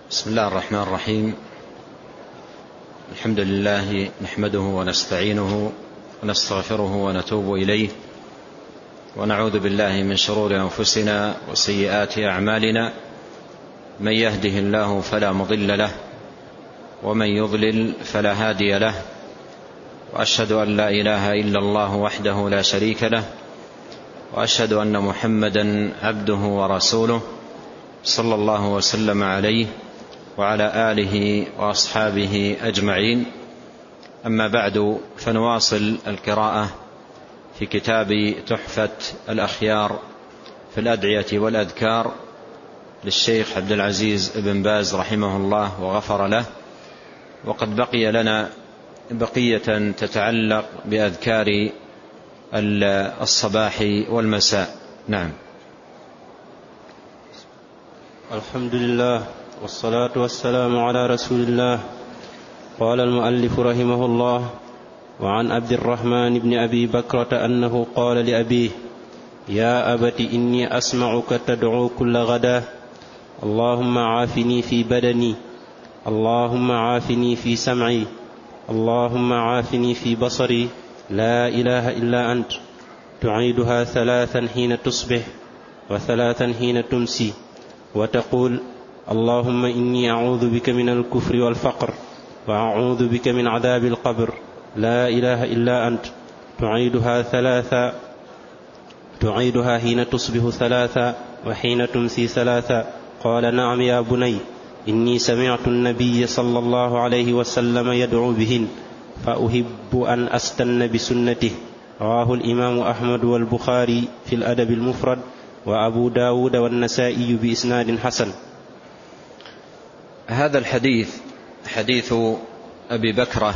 بسم الله الرحمن الرحيم. الحمد لله نحمده ونستعينه ونستغفره ونتوب إليه، ونعوذ بالله من شرور أنفسنا وسيئات أعمالنا. من يهده الله فلا مضل له، ومن يضلل فلا هادي له، وأشهد أن لا إله إلا الله وحده لا شريك له، وأشهد أن محمدا عبده ورسوله صلى الله وسلم عليه وعلى آله وأصحابه أجمعين. أما بعد، فنواصل القراءة في كتاب تحفة الأخيار في الأدعية والأذكار للشيخ عبد العزيز بن باز رحمه الله وغفر له، وقد بقي لنا بقية تتعلق بأذكار الصباح والمساء. نعم. الحمد لله والصلاة والسلام على رسول الله. قال المؤلف رحمه الله: وعن عبد الرحمن بن أبي بكرة أنه قال لأبيه: يا أبت إني أسمعك تدعو كل غداة: اللهم عافني في بدني، اللهم عافني في سمعي، اللهم عافني في بصري، لا إله إلا أنت. تعيدها 3 حين تصبح و3 حين تمسي، وتقول: اللهم إني أعوذ بك من الكفر والفقر، وأعوذ بك من عذاب القبر، لا إله إلا أنت. تعيدها حين تصبح 3 وحين تمسي 3. قال: نعم يا بني، إني سمعت النبي صلى الله عليه وسلم يدعو بهن، فأحب أن أستن بسنته. رواه الإمام أحمد والبخاري في الأدب المفرد، وأبو داود والنسائي بإسناد حسن. هذا الحديث حديث أبي بكرة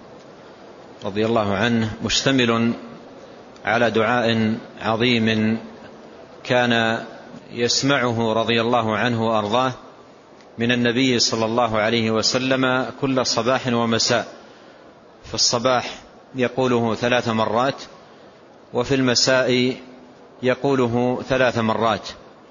رضي الله عنه مشتمل على دعاء عظيم كان يسمعه رضي الله عنه وأرضاه من النبي صلى الله عليه وسلم كل صباح ومساء. في الصباح يقوله 3 مرات، وفي المساء يقوله 3 مرات.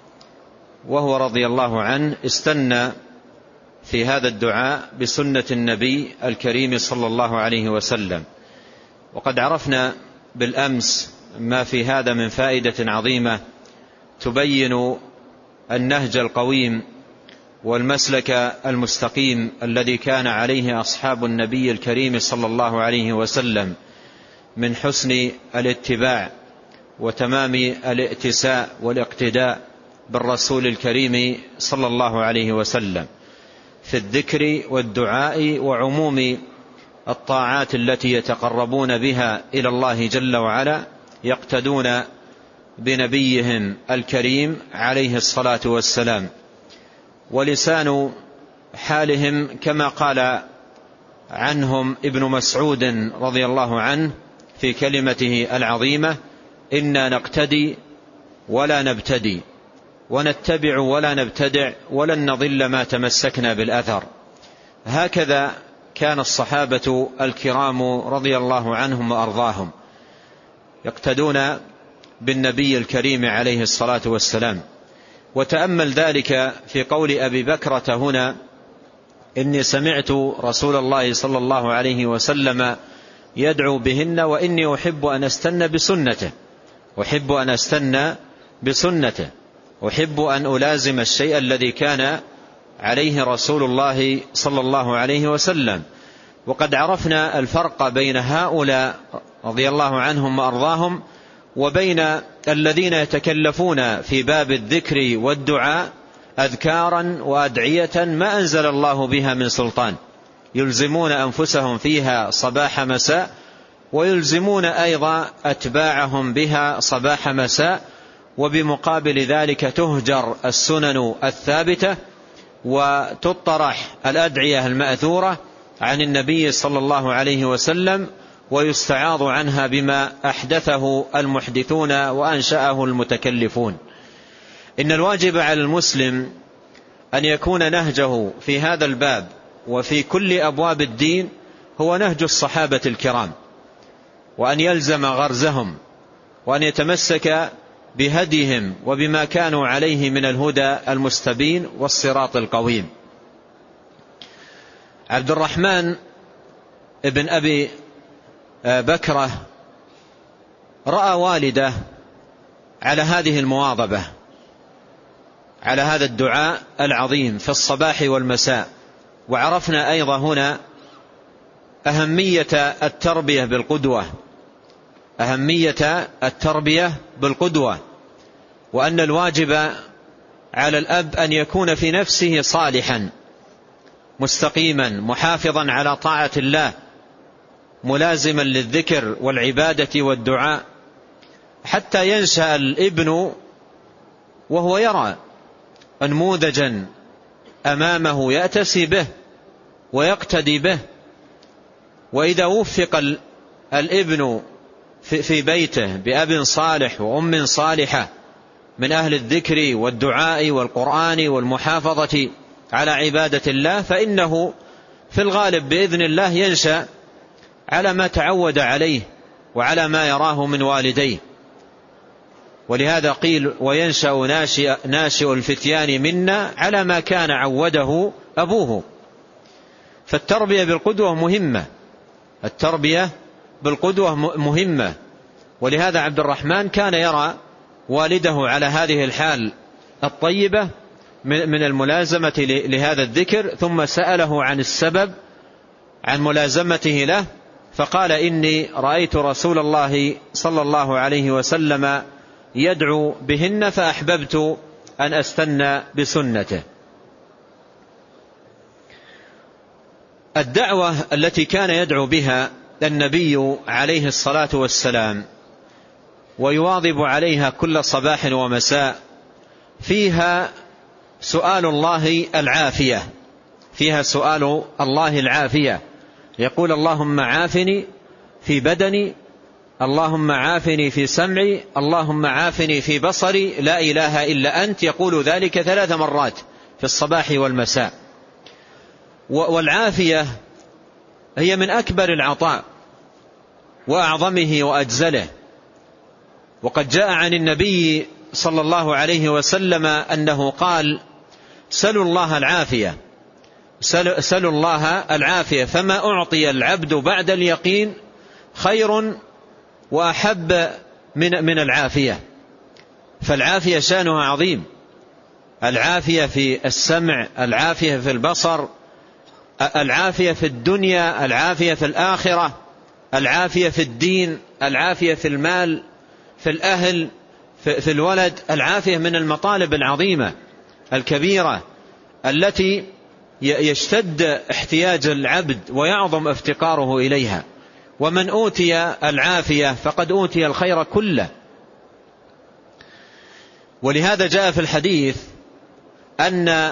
وهو رضي الله عنه استنى في هذا الدعاء بسنة النبي الكريم صلى الله عليه وسلم. وقد عرفنا بالأمس ما في هذا من فائدة عظيمة تبين النهج القويم والمسلك المستقيم الذي كان عليه أصحاب النبي الكريم صلى الله عليه وسلم من حسن الاتباع وتمام الائتساء والاقتداء بالرسول الكريم صلى الله عليه وسلم في الذكر والدعاء وعموم الطاعات التي يتقربون بها إلى الله جل وعلا، يقتدون بنبيهم الكريم عليه الصلاة والسلام. ولسان حالهم كما قال عنهم ابن مسعود رضي الله عنه في كلمته العظيمة: إنا نقتدي ولا نبتدي، ونتبع ولا نبتدع، ولن نضل ما تمسكنا بالأثر. هكذا كان الصحابة الكرام رضي الله عنهم وأرضاهم يقتدون بالنبي الكريم عليه الصلاة والسلام. وتأمل ذلك في قول أبي بكرة هنا: إني سمعت رسول الله صلى الله عليه وسلم يدعو بهن، وإني أحب أن أستنى بسنته، أحب أن أستنى بسنته، أحب أن ألازم الشيء الذي كان عليه رسول الله صلى الله عليه وسلم. وقد عرفنا الفرق بين هؤلاء رضي الله عنهم وأرضاهم وبين الذين يتكلفون في باب الذكر والدعاء أذكارا وأدعية ما أنزل الله بها من سلطان، يلزمون أنفسهم فيها صباح مساء، ويلزمون أيضا أتباعهم بها صباح مساء. وبمقابل ذلك تهجر السنن الثابتة وتطرح الأدعية المأثورة عن النبي صلى الله عليه وسلم، ويستعاض عنها بما أحدثه المحدثون وأنشأه المتكلفون. إن الواجب على المسلم أن يكون نهجه في هذا الباب وفي كل أبواب الدين هو نهج الصحابة الكرام، وأن يلزم غرزهم، وأن يتمسك بهديهم وبما كانوا عليه من الهدى المستبين والصراط القويم. عبد الرحمن ابن أبي بكرة رأى والده على هذه المواظبة على هذا الدعاء العظيم في الصباح والمساء. وعرفنا أيضا هنا أهمية التربية بالقدوة، أهمية التربية بالقدوة، وأن الواجب على الأب أن يكون في نفسه صالحا مستقيما محافظا على طاعة الله ملازما للذكر والعبادة والدعاء، حتى ينشأ الابن وهو يرى نموذجا أمامه يأتسي به ويقتدي به. وإذا وفق الابن في بيته بأب صالح وأم صالحة من أهل الذكر والدعاء والقرآن والمحافظة على عبادة الله، فإنه في الغالب بإذن الله ينشأ على ما تعود عليه وعلى ما يراه من والديه. ولهذا قيل وينشأ ناشئ الفتيان منا على ما كان عوده أبوه. فالتربية بالقدوة مهمة، التربية بالقدوة مهمة. ولهذا عبد الرحمن كان يرى والده على هذه الحال الطيبة من الملازمة لهذا الذكر، ثم سأله عن السبب عن ملازمته له، فقال إني رأيت رسول الله صلى الله عليه وسلم يدعو بهن فأحببت أن أستنى بسنته. الدعوة التي كان يدعو بها النبي عليه الصلاة والسلام ويواظب عليها كل صباح ومساء فيها سؤال الله العافية، فيها سؤال الله العافية. يقول اللهم عافني في بدني، اللهم عافني في سمعي، اللهم عافني في بصري، لا إله إلا أنت. يقول ذلك 3 مرات في الصباح والمساء. والعافية هي من أكبر العطاء وأعظمه وأجزله. وقد جاء عن النبي صلى الله عليه وسلم أنه قال سلوا الله العافية، سلوا الله العافية، فما أعطي العبد بعد اليقين خير وأحب من العافية. فالعافية شأنها عظيم، العافية في السمع، العافية في البصر، العافية في الدنيا، العافية في الآخرة، العافية في الدين، العافية في المال، في الأهل، في الولد. العافية من المطالب العظيمة الكبيرة التي يشتد احتياج العبد ويعظم افتقاره إليها. ومن أوتي العافية فقد أوتي الخير كله. ولهذا جاء في الحديث أن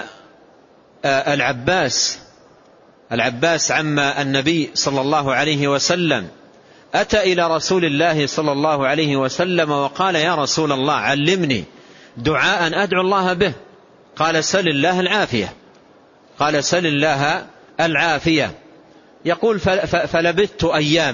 العباس عم النبي صلى الله عليه وسلم أتى إلى رسول الله صلى الله عليه وسلم وقال يا رسول الله علمني دعاء أدعو الله به. قال سل الله العافية، قال سل الله العافية. يقول فلبثت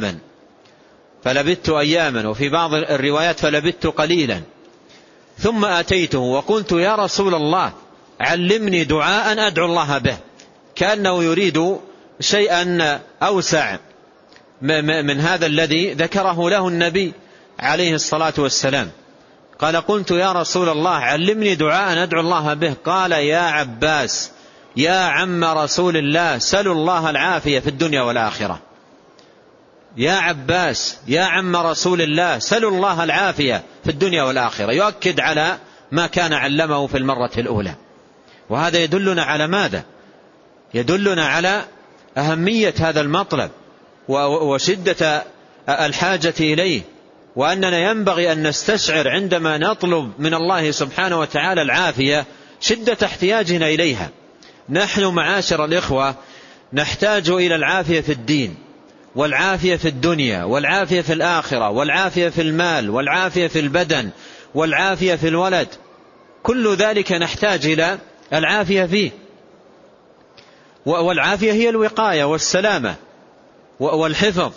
أياما، وفي بعض الروايات فلبثت قليلا، ثم أتيته وقلت يا رسول الله علمني دعاء أدعو الله به، كأنه يريد شيئا أوسع من هذا الذي ذكره له النبي عليه الصلاة والسلام. قال قلت يا رسول الله علمني دعاء أدعو الله به. قال يا عباس يا عم رسول الله سلوا الله العافية في الدنيا والآخرة. يا عباس يا عم رسول الله سلوا الله العافية في الدنيا والآخرة، يؤكد على ما كان علمه في المرة الأولى. وهذا يدلنا على ماذا؟ يدلنا على أهمية هذا المطلب وشدة الحاجة إليه، وأننا ينبغي أن نستشعر عندما نطلب من الله سبحانه وتعالى العافية شدة احتياجنا إليها. نحن معاشر الإخوة نحتاج إلى العافية في الدين، والعافية في الدنيا، والعافية في الآخرة، والعافية في المال، والعافية في البدن، والعافية في الولد. كل ذلك نحتاج إلى العافية فيه. والعافية هي الوقاية والسلامة والحفظ،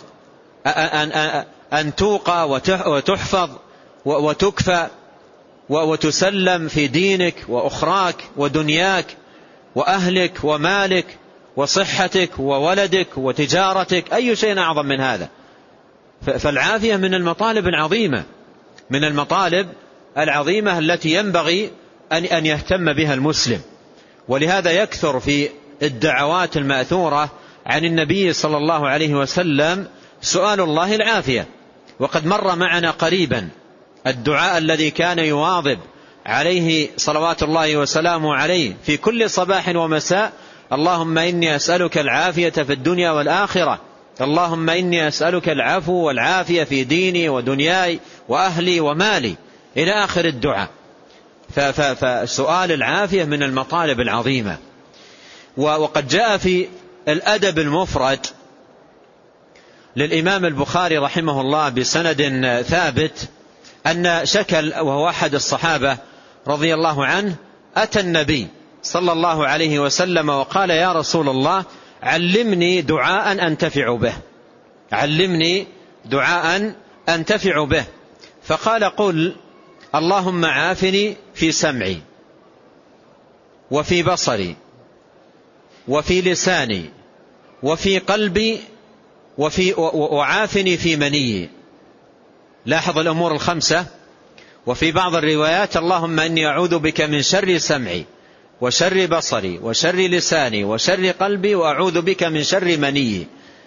أن توقى وتحفظ وتكفى وتسلم في دينك وأخراك ودنياك وأهلك ومالك وصحتك وولدك وتجارتك، أي شيء أعظم من هذا؟ فالعافية من المطالب العظيمة، من المطالب العظيمة التي ينبغي أن يهتم بها المسلم. ولهذا يكثر في الدعوات المأثورة عن النبي صلى الله عليه وسلم سؤال الله العافية. وقد مر معنا قريبا الدعاء الذي كان يواظب عليه صلوات الله وسلامه عليه في كل صباح ومساء: اللهم إني أسألك العافية في الدنيا والآخرة، اللهم إني أسألك العفو والعافية في ديني ودنياي وأهلي ومالي، إلى آخر الدعاء. فسؤال العافية من المطالب العظيمة. وقد جاء في الأدب المفرد للإمام البخاري رحمه الله بسند ثابت أن شكل، وهو أحد الصحابة رضي الله عنه، أتى النبي صلى الله عليه وسلم وقال: يا رسول الله، علمني دعاء أنتفع به، علمني دعاء أنتفع به. فقال: قل اللهم عافني في سمعي وفي بصري وفي لساني وفي قلبي وعافني في مني. لاحظ الأمور الخمسة. وفي بعض الروايات: اللهم إني أعوذ بك من شر سمعي وشر بصري وشر لساني وشر قلبي وأعوذ بك من شر مني.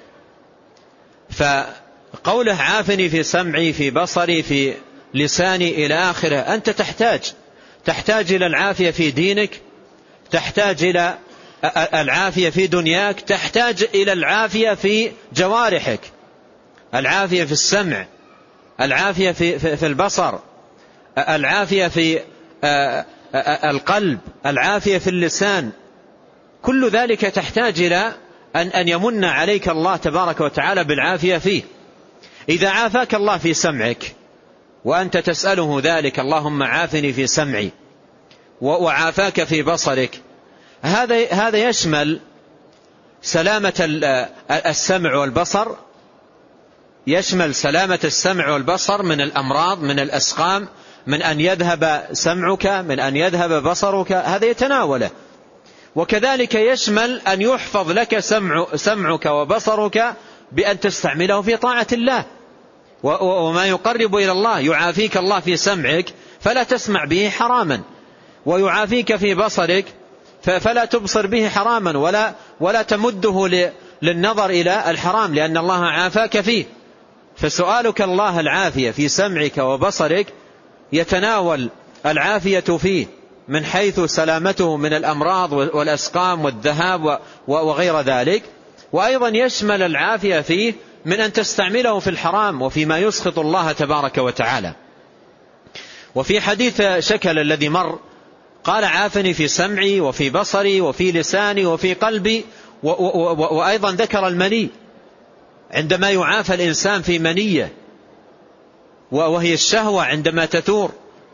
فقوله عافني في سمعي في بصري في لساني إلى آخره، أنت تحتاج إلى العافية في دينك، تحتاج إلى العافية في دنياك، تحتاج إلى العافية في جوارحك، العافية في السمع، العافية في البصر، العافية في القلب، العافية في اللسان. كل ذلك تحتاج إلى أن يمن عليك الله تبارك وتعالى بالعافية فيه. إذا عافاك الله في سمعك وأنت تسأله ذلك: اللهم عافني في سمعي، وعافاك في بصرك، هذا يشمل سلامة السمع والبصر، يشمل سلامة السمع والبصر من الأمراض، من الأسقام، من أن يذهب سمعك، من أن يذهب بصرك، هذا يتناوله. وكذلك يشمل أن يحفظ لك سمعك وبصرك بأن تستعمله في طاعة الله وما يقرب إلى الله. يعافيك الله في سمعك فلا تسمع به حراما، ويعافيك في بصرك فلا تبصر به حراما ولا تمده للنظر إلى الحرام، لأن الله عافاك فيه. فسؤالك الله العافية في سمعك وبصرك يتناول العافية فيه من حيث سلامته من الأمراض والأسقام والذهاب وغير ذلك، وأيضا يشمل العافية فيه من أن تستعمله في الحرام وفيما يسخط الله تبارك وتعالى. وفي حديث شكل الذي مر قال: عافني في سمعي وفي بصري وفي لساني وفي قلبي. وأيضا ذكر المني، عندما يعافى الإنسان في منية، وهي الشهوة عندما تثور،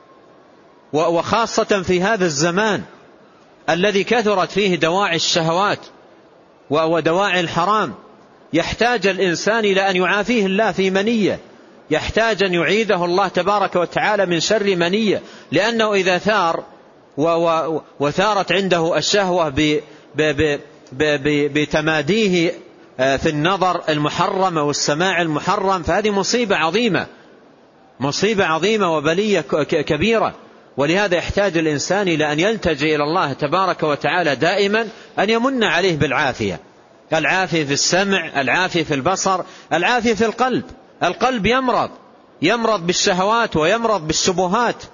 وخاصة في هذا الزمان الذي كثرت فيه دواعي الشهوات ودواعي الحرام، يحتاج الإنسان إلى أن يعافيه الله في منية، يحتاج أن يعيده الله تبارك وتعالى من شر منية، لأنه إذا ثار وثارت عنده الشهوة بتماديه في النظر المحرم والسماع المحرم، فهذه مصيبة عظيمة وبلية كبيرة. ولهذا يحتاج الإنسان إلى أن يلتجئ إلى الله تبارك وتعالى دائما أن يمن عليه بالعافية، العافية في السمع، العافية في البصر، العافية في القلب. القلب يمرض بالشهوات ويمرض بالشبهات.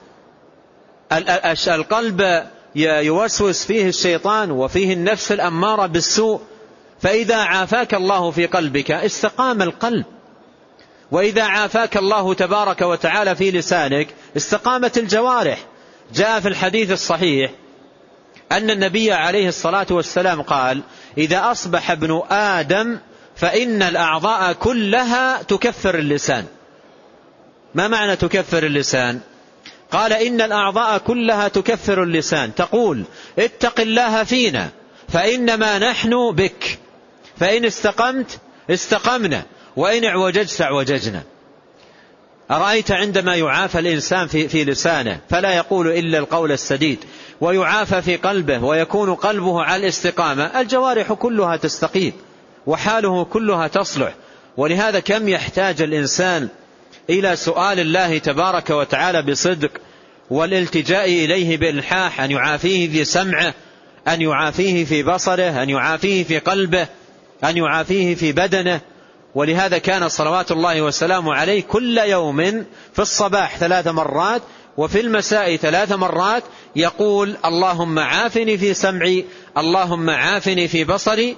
القلب يوسوس فيه الشيطان وفيه النفس الأمارة بالسوء، فإذا عافاك الله في قلبك استقام القلب، وإذا عافاك الله تبارك وتعالى في لسانك استقامت الجوارح. جاء في الحديث الصحيح أن النبي عليه الصلاة والسلام قال: إذا أصبح ابن آدم فإن الأعضاء كلها تكفر اللسان. ما معنى تكفر اللسان؟ قال: إن الأعضاء كلها تكفر اللسان، تقول: اتق الله فينا فإنما نحن بك، فإن استقمت استقمنا وإن اعوججت اعوججنا. أرأيت عندما يعافى الإنسان في لسانه فلا يقول إلا القول السديد، ويعافى في قلبه ويكون قلبه على الاستقامة، الجوارح كلها تستقيم وحاله كلها تصلح. ولهذا كم يحتاج الإنسان إلى سؤال الله تبارك وتعالى بصدق، والالتجاء إليه بإلحاح، أن يعافيه في سمعه، أن يعافيه في بصره، أن يعافيه في قلبه، أن يعافيه في بدنه. ولهذا كان صلوات الله وسلامه عليه كل يوم في الصباح 3 مرات وفي المساء 3 مرات يقول: اللهم عافني في سمعي، اللهم عافني في بصري،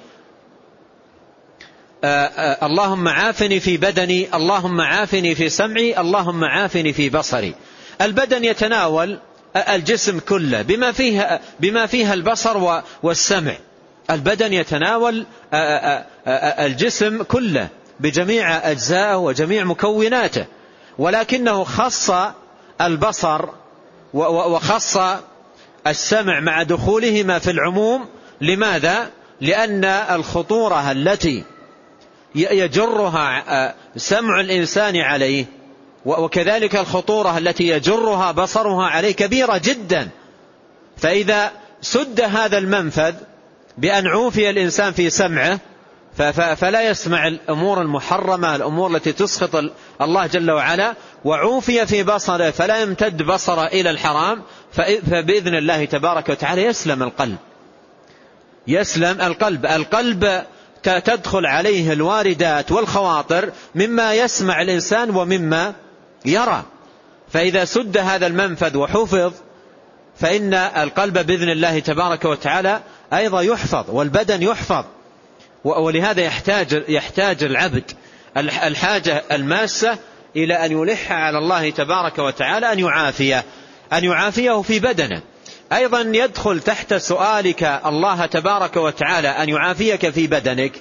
اللهم عافني في بدني، اللهم عافني في سمعي، اللهم عافني في بصري. البدن يتناول الجسم كله بما فيها البصر والسمع. البدن يتناول الجسم كله بجميع أجزائه وجميع مكوناته، ولكنه خص البصر وخص السمع مع دخولهما في العموم. لماذا؟ لأن الخطورة التي يجرها سمع الإنسان عليه وكذلك الخطورة التي يجرها بصرها عليه كبيرة جدا. فإذا سد هذا المنفذ بأن عوفي الإنسان في سمعه فلا يسمع الأمور المحرمة، الأمور التي تسخط الله جل وعلا، وعوفي في بصره فلا يمتد بصره إلى الحرام، فبإذن الله تبارك وتعالى يسلم القلب تدخل عليه الواردات والخواطر مما يسمع الإنسان ومما يرى. فإذا سد هذا المنفذ وحفظ فإن القلب بإذن الله تبارك وتعالى أيضا يحفظ والبدن يحفظ. ولهذا يحتاج العبد الحاجة الماسة إلى أن يلح على الله تبارك وتعالى أن يعافيه في بدنه. أيضا يدخل تحت سؤالك الله تبارك وتعالى أن يعافيك في بدنك،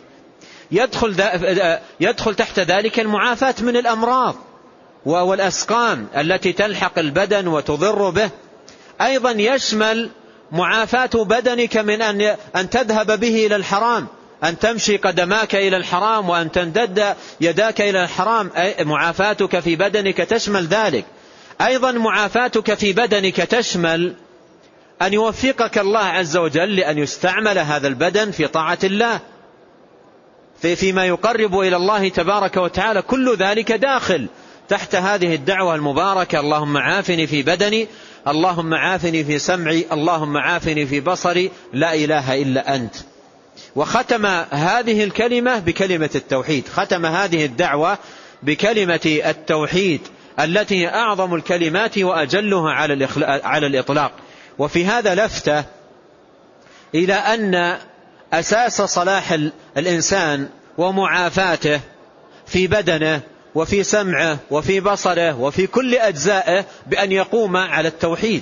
يدخل تحت ذلك المعافاة من الأمراض والأسقام التي تلحق البدن وتضر به. أيضا يشمل معافاة بدنك من أن تذهب به إلى الحرام، أن تمشي قدماك إلى الحرام وأن تندد يداك إلى الحرام. معافاتك في بدنك تشمل ذلك. أيضا معافاتك في بدنك تشمل أن يوفقك الله عز وجل لأن يستعمل هذا البدن في طاعة الله فيما يقرب إلى الله تبارك وتعالى. كل ذلك داخل تحت هذه الدعوة المباركة: اللهم عافني في بدني، اللهم عافني في سمعي، اللهم عافني في بصري، لا إله إلا أنت. وختم هذه الكلمة بكلمة التوحيد، ختم هذه الدعوة بكلمة التوحيد التي هي أعظم الكلمات وأجلها على الإطلاق. وفي هذا لفتة إلى أن أساس صلاح الإنسان ومعافاته في بدنه وفي سمعه وفي بصره وفي كل أجزائه بأن يقوم على التوحيد،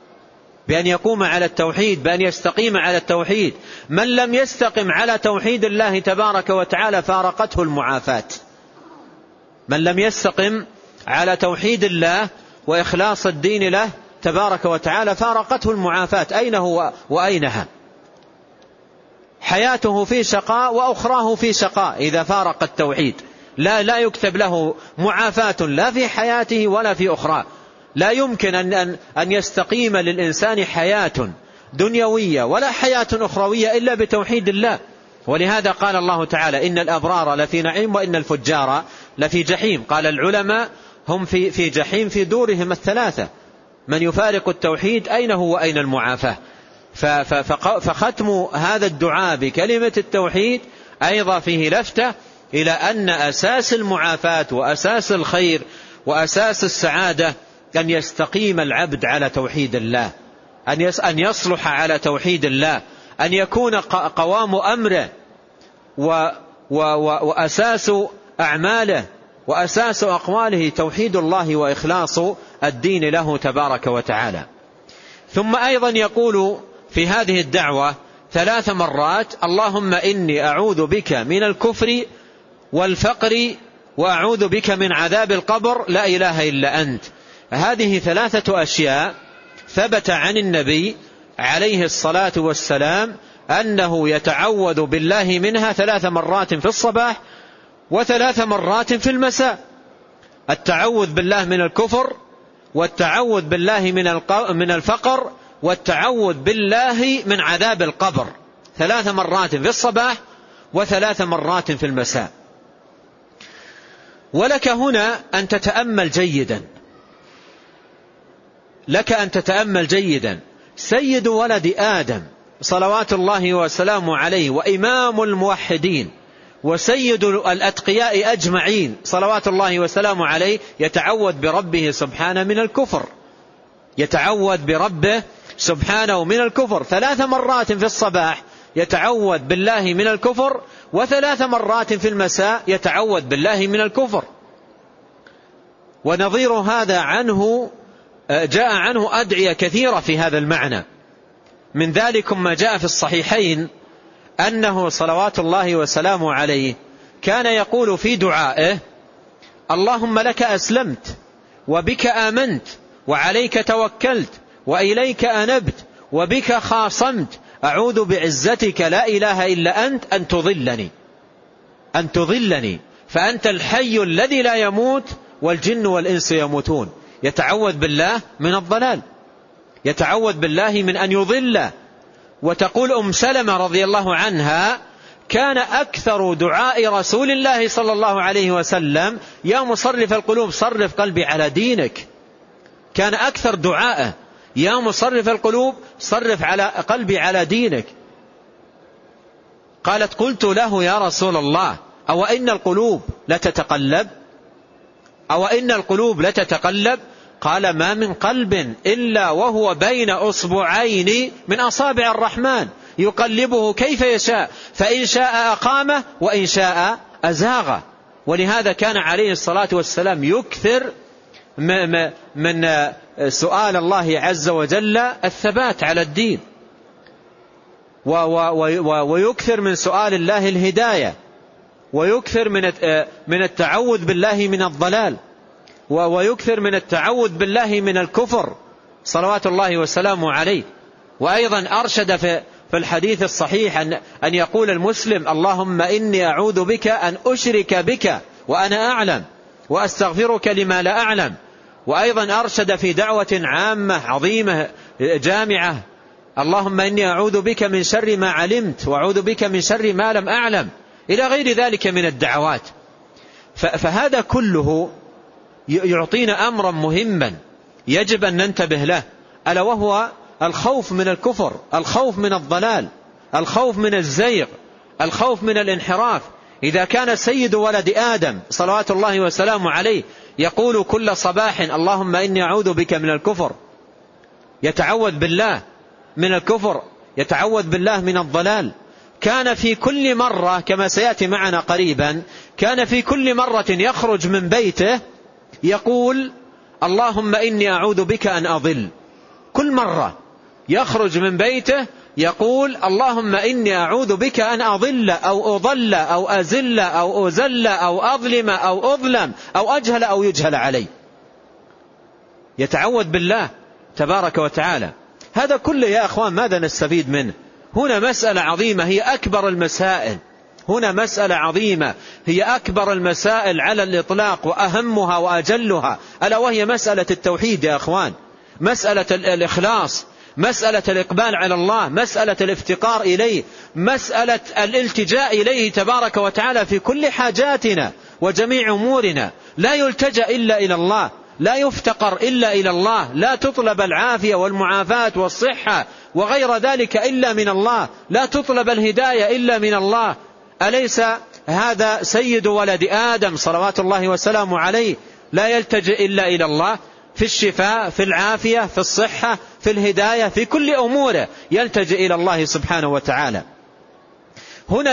بأن يستقيم على التوحيد. من لم يستقم على توحيد الله تبارك وتعالى فارقته المعافاة. من لم يستقم على توحيد الله وإخلاص الدين له تبارك وتعالى فارقته المعافاة. أين هو وأينها؟ حياته في شقاء وأخراه في شقاء إذا فارق التوحيد. لا يكتب له معافاة لا في حياته ولا في أخرى. لا يمكن أن يستقيم للإنسان حياة دنيوية ولا حياة أخروية إلا بتوحيد الله. ولهذا قال الله تعالى: إن الأبرار لفي نعيم وإن الفجار لفي جحيم. قال العلماء: هم في جحيم في دورهم الثلاثة. من يفارق التوحيد أين هو وأين المعافاة؟ فختم هذا الدعاء بكلمة التوحيد أيضا فيه لفتة إلى أن أساس المعافاة وأساس الخير وأساس السعادة أن يستقيم العبد على توحيد الله، أن يصلح على توحيد الله، أن يكون قوام أمره وأساس أعماله وأساس أقواله توحيد الله وإخلاص الدين له تبارك وتعالى. ثم أيضا يقول في هذه الدعوة 3 مرات: اللهم إني أعوذ بك من الكفر والفقر وأعوذ بك من عذاب القبر، لا إله إلا أنت. هذه 3 أشياء ثبت عن النبي عليه الصلاة والسلام أنه يتعوذ بالله منها 3 مرات في الصباح و3 مرات في المساء. التعوذ بالله من الكفر، والتعوذ بالله من الفقر، والتعوذ بالله من عذاب القبر 3 مرات في الصباح و3 مرات في المساء. ولك هنا أن تتأمل جيدا، لك أن تتأمل جيدا. سيد ولد آدم صلوات الله وسلامه عليه، وإمام الموحدين، وسيد الأتقياء أجمعين صلوات الله وسلامه عليه، يتعوذ بربه سبحانه من الكفر، يتعوذ بربه سبحانه من الكفر 3 مرات في الصباح يتعوذ بالله من الكفر، و3 مرات في المساء يتعوذ بالله من الكفر. ونظير هذا عنه جاء عنه أدعية كثيرة في هذا المعنى. من ذلك ما جاء في الصحيحين أنه صلوات الله وسلامه عليه كان يقول في دعائه: اللهم لك أسلمت، وبك آمنت، وعليك توكلت، وإليك أنبت، وبك خاصمت، أعوذ بعزتك لا إله إلا أنت أن تضلني فأنت الحي الذي لا يموت والجن والإنس يموتون. يتعوذ بالله من الضلال، يتعوذ بالله من أن يضل. وتقول أم سلمة رضي الله عنها: كان أكثر دعاء رسول الله صلى الله عليه وسلم: يا مصرف القلوب صرف قلبي على دينك. كان أكثر دعاءه: يا مصرف القلوب صرف على قلبي على دينك. قالت: قلت له يا رسول الله: أو إن القلوب لتتقلب؟ قال: ما من قلب إلا وهو بين أصبعين من أصابع الرحمن يقلبه كيف يشاء، فإن شاء أقامه وإن شاء أزاغه. ولهذا كان عليه الصلاة والسلام يكثر من سؤال الله عز وجل الثبات على الدين، ويكثر من سؤال الله الهداية، ويكثر من التعوذ بالله من الضلال، ويكثر من التعوذ بالله من الكفر صلوات الله وسلامه عليه. وأيضا أرشد في الحديث الصحيح أن يقول المسلم: اللهم إني أعوذ بك أن أشرك بك وأنا أعلم، وأستغفرك لما لا أعلم. وأيضا أرشد في دعوة عامة عظيمة جامعة: اللهم إني أعوذ بك من شر ما علمت، وأعوذ بك من شر ما لم أعلم، إلى غير ذلك من الدعوات. فهذا كله يعطينا أمرا مهما يجب أن ننتبه له، ألا وهو الخوف من الكفر، الخوف من الضلال، الخوف من الزيغ، الخوف من الانحراف. إذا كان سيد ولد آدم صلوات الله وسلامه عليه يقول كل صباح: اللهم إني أعوذ بك من الكفر، يتعوذ بالله من الكفر، يتعوذ بالله من الضلال، كان في كل مرة كما سيأتي معنا قريبا، كان في كل مرة يخرج من بيته يقول: اللهم إني أعوذ بك أن أضل. كل مرة يخرج من بيته يقول: اللهم إني أعوذ بك أن أضل أو أضل أو أزل أو أزل أو أظلم أو أظلم أو أجهل أو يجهل علي. يتعوذ بالله تبارك وتعالى. هذا كله يا أخوان ماذا نستفيد منه؟ هنا مسألة عظيمة هي أكبر المسائل، هنا مسألة عظيمة هي أكبر المسائل على الإطلاق وأهمها وأجلها، ألا وهي مسألة التوحيد يا أخوان، مسألة الإخلاص، مسألة الإقبال على الله، مسألة الافتقار إليه، مسألة الالتجاء إليه تبارك وتعالى في كل حاجاتنا وجميع أمورنا. لا يلتجأ إلا إلى الله، لا يفتقر إلا إلى الله، لا تطلب العافية والمعافاة والصحة وغير ذلك إلا من الله، لا تطلب الهداية إلا من الله. أليس هذا سيد ولد آدم صلوات الله وسلامه عليه لا يلتجئ إلا إلى الله في الشفاء، في العافية، في الصحة، في الهداية، في كل أموره يلتجئ إلى الله سبحانه وتعالى. هنا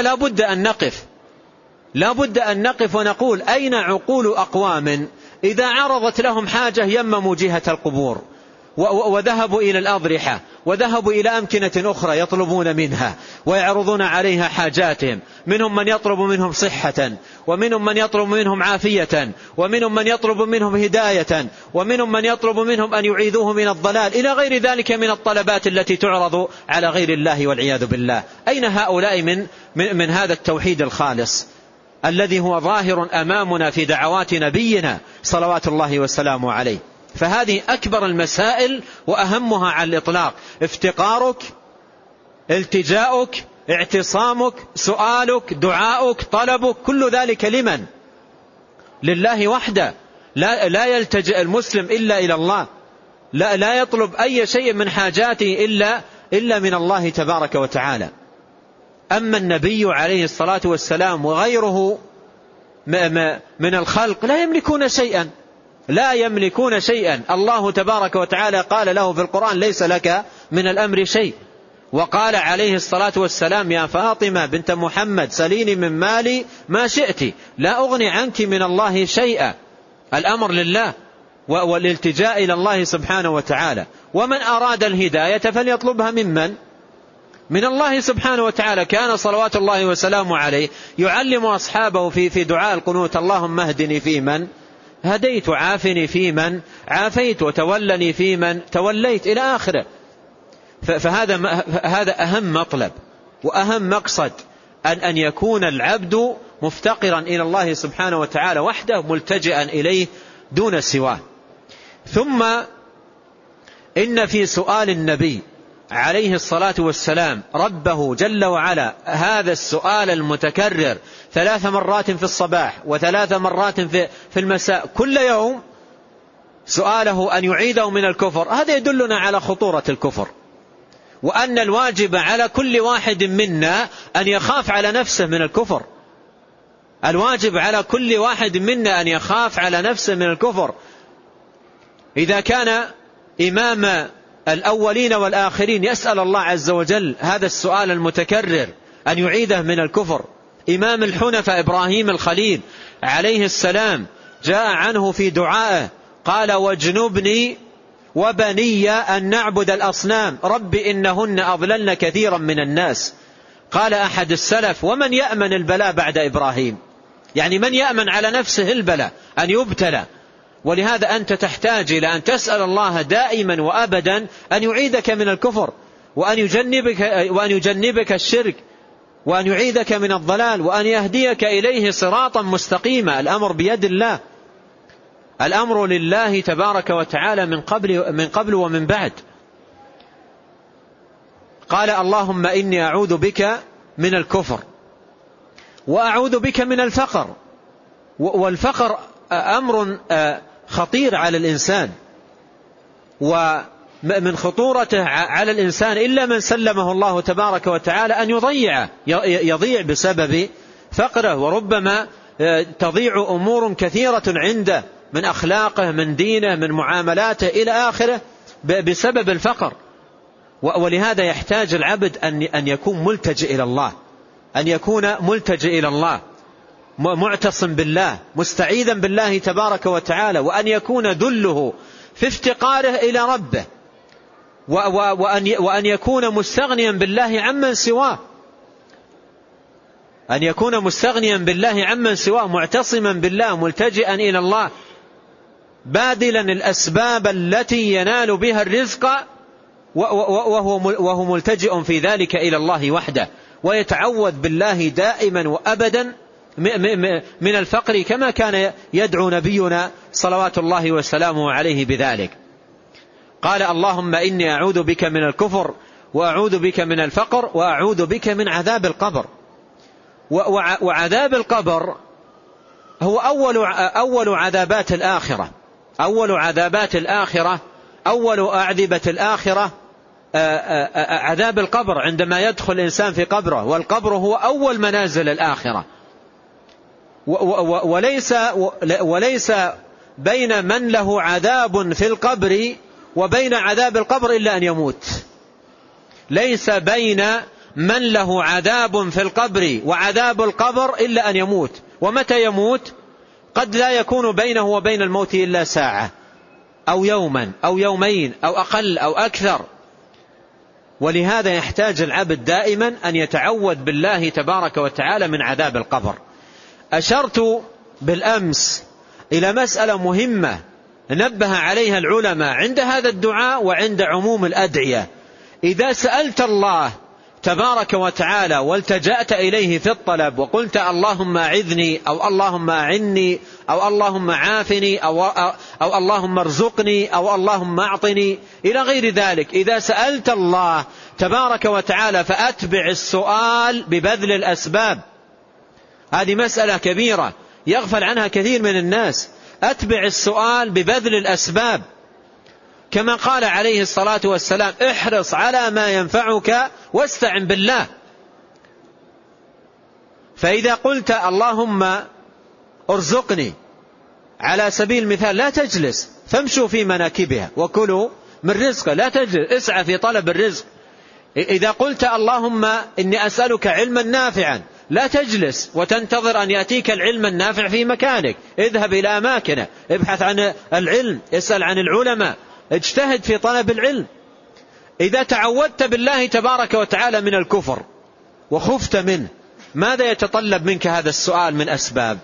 لا بد أن نقف ونقول: أين عقول أقوام إذا عرضت لهم حاجة يمموا جهة القبور وذهبوا إلى الأضرحة وذهبوا إلى أمكنة أخرى يطلبون منها ويعرضون عليها حاجاتهم. منهم من يطلب منهم صحة، ومنهم من يطلب منهم عافية، ومنهم من يطلب منهم هداية، ومنهم من يطلب منهم أن يعيذوه من الضلال، إلى غير ذلك من الطلبات التي تعرض على غير الله والعياذ بالله. أين هؤلاء من هذا التوحيد الخالص الذي هو ظاهر أمامنا في دعوات نبينا صلوات الله وسلامه عليه. فهذه أكبر المسائل وأهمها على الإطلاق: افتقارك، التجاؤك، اعتصامك، سؤالك، دعاؤك، طلبك، كل ذلك لمن؟ لله وحده. لا يلتجئ المسلم إلا إلى الله، لا يطلب أي شيء من حاجاته إلا من الله تبارك وتعالى. أما النبي عليه الصلاة والسلام وغيره من الخلق لا يملكون شيئا. الله تبارك وتعالى قال له في القرآن: ليس لك من الأمر شيء. وقال عليه الصلاة والسلام: يا فاطمة بنت محمد سليني من مالي ما شئت لا أغني عنك من الله شيئا. الأمر لله والالتجاء إلى الله سبحانه وتعالى. ومن أراد الهداية فليطلبها من الله سبحانه وتعالى. كان صلوات الله وسلامه عليه يعلم أصحابه في دعاء القنوت: اللهم اهدني فيمن هديت، وعافني فيمن عافيت، وتولني فيمن توليت، إلى آخره. فهذا أهم مطلب وأهم مقصد، أن يكون العبد مفتقرا إلى الله سبحانه وتعالى وحده، ملتجئا إليه دون سواه. ثم إن في سؤال النبي عليه الصلاة والسلام ربه جل وعلا هذا السؤال المتكرر 3 مرات في الصباح و3 مرات في المساء كل يوم، سؤاله أن يعيده من الكفر. هذا يدلنا على خطورة الكفر، وأن الواجب على كل واحد منا أن يخاف على نفسه من الكفر. الواجب على كل واحد منا أن يخاف على نفسه من الكفر. إذا كان إمام الأولين والآخرين يسأل الله عز وجل هذا السؤال المتكرر أن يعيده من الكفر، إمام الحنفاء إبراهيم الخليل عليه السلام جاء عنه في دعائه قال: واجنبني وبني أن نعبد الأصنام رب إنهن أضللن كثيرا من الناس. قال أحد السلف: ومن يأمن البلاء بعد إبراهيم؟ يعني من يأمن على نفسه البلاء أن يبتلى؟ ولهذا أنت تحتاج إلى أن تسأل الله دائما وأبدا أن يعيدك من الكفر، وأن يجنبك الشرك، وأن يعيدك من الضلال، وأن يهديك إليه صراطا مستقيما. الأمر بيد الله، الأمر لله تبارك وتعالى من قبل ومن بعد. قال: اللهم إني أعوذ بك من الكفر وأعوذ بك من الفقر. والفقر أمر خطير على الإنسان، ومن خطورته على الإنسان إلا من سلمه الله تبارك وتعالى أن يضيع بسبب فقره، وربما تضيع أمور كثيرة عنده من أخلاقه، من دينه، من معاملاته إلى آخره بسبب الفقر. ولهذا يحتاج العبد أن يكون ملتجئ إلى الله، أن يكون ملتجئ إلى الله، معتصم بالله، مستعيذا بالله تبارك وتعالى، وأن يكون ذله في افتقاره إلى ربه، وأن يكون مستغنيا بالله عمن سواه، أن يكون مستغنيا بالله عمن سواه، معتصما بالله، ملتجئا إلى الله، باذلا الأسباب التي ينال بها الرزق، وهو ملتجئ في ذلك إلى الله وحده، ويتعوذ بالله دائما وأبدا من الفقر، كما كان يدعو نبينا صلوات الله وسلامه عليه بذلك. قال: اللهم إني أعوذ بك من الكفر وأعوذ بك من الفقر وأعوذ بك من عذاب القبر. وعذاب القبر هو أول عذابات الآخرة، أول عذابات الآخرة، أول أعذبة الآخرة عذاب القبر، عندما يدخل الإنسان في قبره، والقبر هو أول منازل الآخرة. وليس بين من له عذاب في القبر وبين عذاب القبر إلا أن يموت. ليس بين من له عذاب في القبر وعذاب القبر إلا أن يموت. ومتى يموت؟ قد لا يكون بينه وبين الموت إلا ساعة أو يوما أو يومين أو أقل أو أكثر. ولهذا يحتاج العبد دائما أن يتعوذ بالله تبارك وتعالى من عذاب القبر. أشرت بالأمس إلى مسألة مهمة نبه عليها العلماء عند هذا الدعاء وعند عموم الأدعية. إذا سألت الله تبارك وتعالى والتجأت إليه في الطلب وقلت اللهم أعذني أو اللهم أعني أو اللهم عافني أو اللهم ارزقني أو اللهم أعطني إلى غير ذلك، إذا سألت الله تبارك وتعالى فأتبع السؤال ببذل الأسباب. هذه مسألة كبيرة يغفل عنها كثير من الناس. أتبع السؤال ببذل الأسباب، كما قال عليه الصلاة والسلام احرص على ما ينفعك واستعن بالله. فإذا قلت اللهم ارزقني على سبيل المثال لا تجلس فامشوا في مناكبها وكلوا من رزقه، لا تجلس، اسعى في طلب الرزق. إذا قلت اللهم إني أسألك علما نافعا لا تجلس وتنتظر أن يأتيك العلم النافع في مكانك، اذهب إلى أماكنه، ابحث عن العلم، اسأل عن العلماء، اجتهد في طلب العلم. إذا تعودت بالله تبارك وتعالى من الكفر وخفت منه، ماذا يتطلب منك هذا السؤال من أسباب؟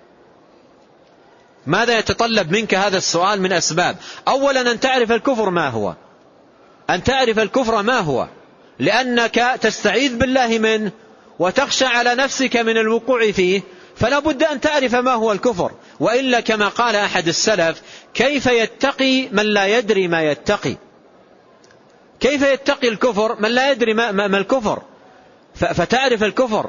ماذا يتطلب منك هذا السؤال من أسباب؟ أولا أن تعرف الكفر ما هو، أن تعرف الكفر ما هو، لأنك تستعيذ بالله منه وتخشى على نفسك من الوقوع فيه، فلا بد أن تعرف ما هو الكفر. وإلا كما قال أحد السلف كيف يتقي من لا يدري ما يتقي؟ كيف يتقي الكفر من لا يدري ما الكفر؟ فتعرف الكفر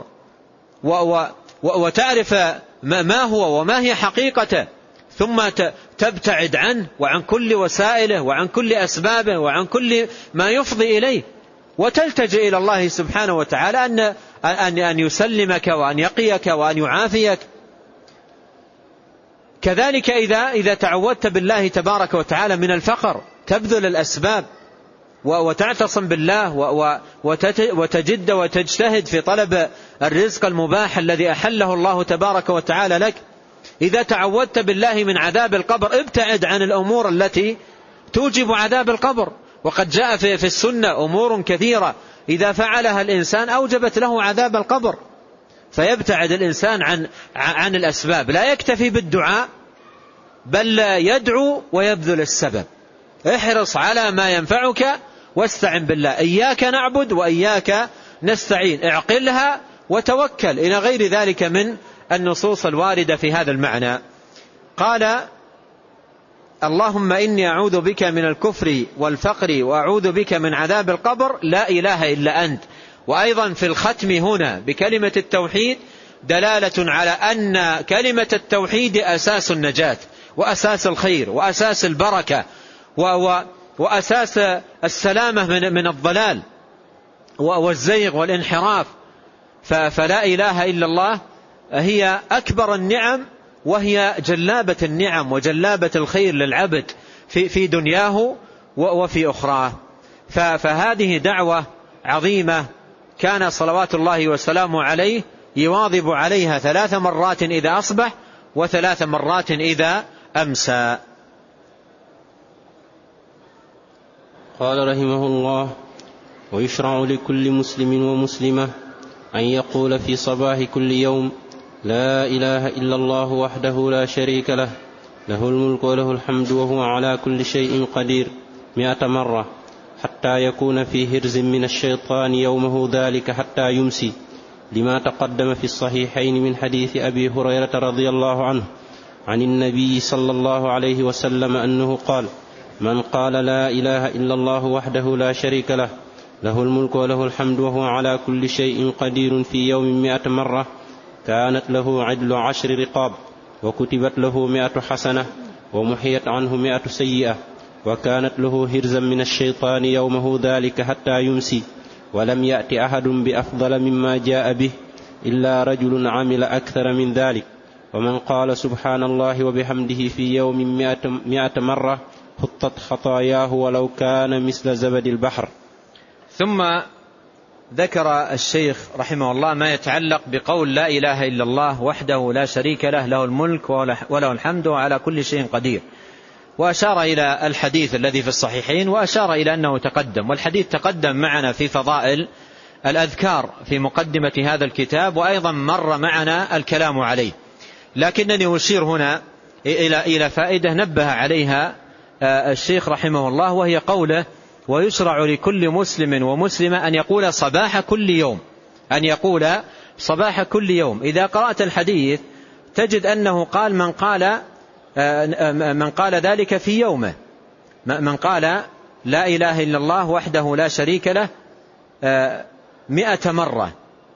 وتعرف ما هو وما هي حقيقته، ثم تبتعد عنه وعن كل وسائله وعن كل أسبابه وعن كل ما يفضي إليه، وتلتجئ إلى الله سبحانه وتعالى أن يسلمك وأن يقيك وأن يعافيك. كذلك إذا تعودت بالله تبارك وتعالى من الفقر تبذل الأسباب وتعتصم بالله وتجد وتجتهد في طلب الرزق المباح الذي أحله الله تبارك وتعالى لك. إذا تعودت بالله من عذاب القبر ابتعد عن الأمور التي توجب عذاب القبر، وقد جاء في السنة أمور كثيرة إذا فعلها الإنسان أوجبت له عذاب القبر، فيبتعد الإنسان عن الأسباب. لا يكتفي بالدعاء بل يدعو ويبذل السبب. احرص على ما ينفعك واستعن بالله، إياك نعبد وإياك نستعين، اعقلها وتوكل، إلى غير ذلك من النصوص الواردة في هذا المعنى. قال اللهم إني أعوذ بك من الكفر والفقر وأعوذ بك من عذاب القبر لا إله إلا أنت. وأيضا في الختم هنا بكلمة التوحيد دلالة على أن كلمة التوحيد أساس النجاة وأساس الخير وأساس البركة وأساس السلامة من الضلال والزيغ والانحراف. فلا إله إلا الله هي أكبر النعم، وهي جلابة النعم وجلابة الخير للعبد في دنياه وفي أخراه. فهذه دعوة عظيمة كان صلوات الله وسلامه عليه يواظب عليها 3 مرات إذا أصبح و3 مرات إذا أمسى. قال رحمه الله: ويشرع لكل مسلم ومسلمة أن يقول في صباح كل يوم: لا إله إلا الله وحده لا شريك له، له الملك وله الحمد وهو على كل شيء قدير 100 مرة، حتى يكون في هرز من الشيطان يومه ذلك حتى يمسي، لما تقدم في الصحيحين من حديث أبي هريرة رضي الله عنه عن النبي صلى الله عليه وسلم أنه قال: من قال لا إله إلا الله وحده لا شريك له، له الملك وله الحمد وهو على كل شيء قدير في يوم 100 مرة، كانت له عدل 10 رقاب، وكتبت له 100 حسنة، ومحيت عنه 100 سيئة، وكانت له هرزا من الشيطان يومه ذلك حتى يمسي. ولم يأت أحد بأفضل مما جاء به إلا رجل عمل أكثر من ذلك. ومن قال سبحان الله وبحمده في يوم 100 مرة خطت خطاياه ولو كان مثل زبد البحر. ثم ذكر الشيخ رحمه الله ما يتعلق بقول لا إله إلا الله وحده لا شريك له، له الملك وله الحمد وعلى كل شيء قدير، وأشار إلى الحديث الذي في الصحيحين، وأشار إلى أنه تقدم، والحديث تقدم معنا في فضائل الأذكار في مقدمة هذا الكتاب، وأيضا مر معنا الكلام عليه. لكنني أشير هنا إلى فائدة نبه عليها الشيخ رحمه الله، وهي قوله ويشرع لكل مسلم ومسلمة أن يقول صباح كل يوم. إذا قرأت الحديث تجد أنه قال من قال ذلك في يومه، من قال لا إله إلا الله وحده لا شريك له 100 مرة.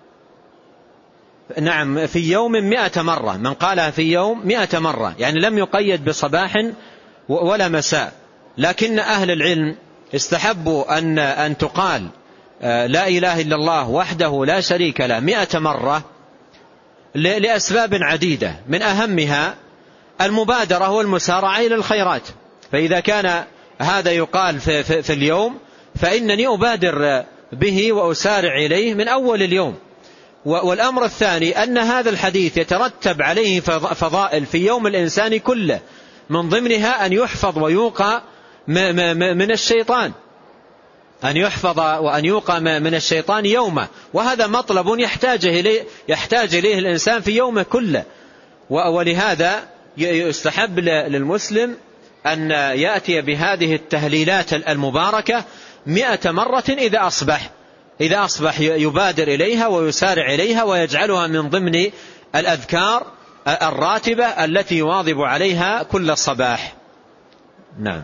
نعم، في يوم 100 مرة، من قالها في يوم 100 مرة، يعني لم يقيد بصباح ولا مساء. لكن أهل العلم استحبوا أن تقال لا إله إلا الله وحده لا شريك له 100 مرة لأسباب عديدة، من أهمها المبادرة والمسارعة إلى الخيرات. فإذا كان هذا يقال في اليوم فإنني أبادر به وأسارع إليه من أول اليوم. والأمر الثاني أن هذا الحديث يترتب عليه فضائل في يوم الإنسان كله، من ضمنها أن يحفظ ويوقى من الشيطان، أن يحفظ وأن يوقى من الشيطان يومه، وهذا مطلب يحتاج إليه الإنسان في يومه كله. ولهذا يستحب للمسلم أن يأتي بهذه التهليلات المباركة 100 مرة إذا أصبح يبادر إليها ويسارع إليها، ويجعلها من ضمن الأذكار الراتبة التي يواظب عليها كل صباح. نعم.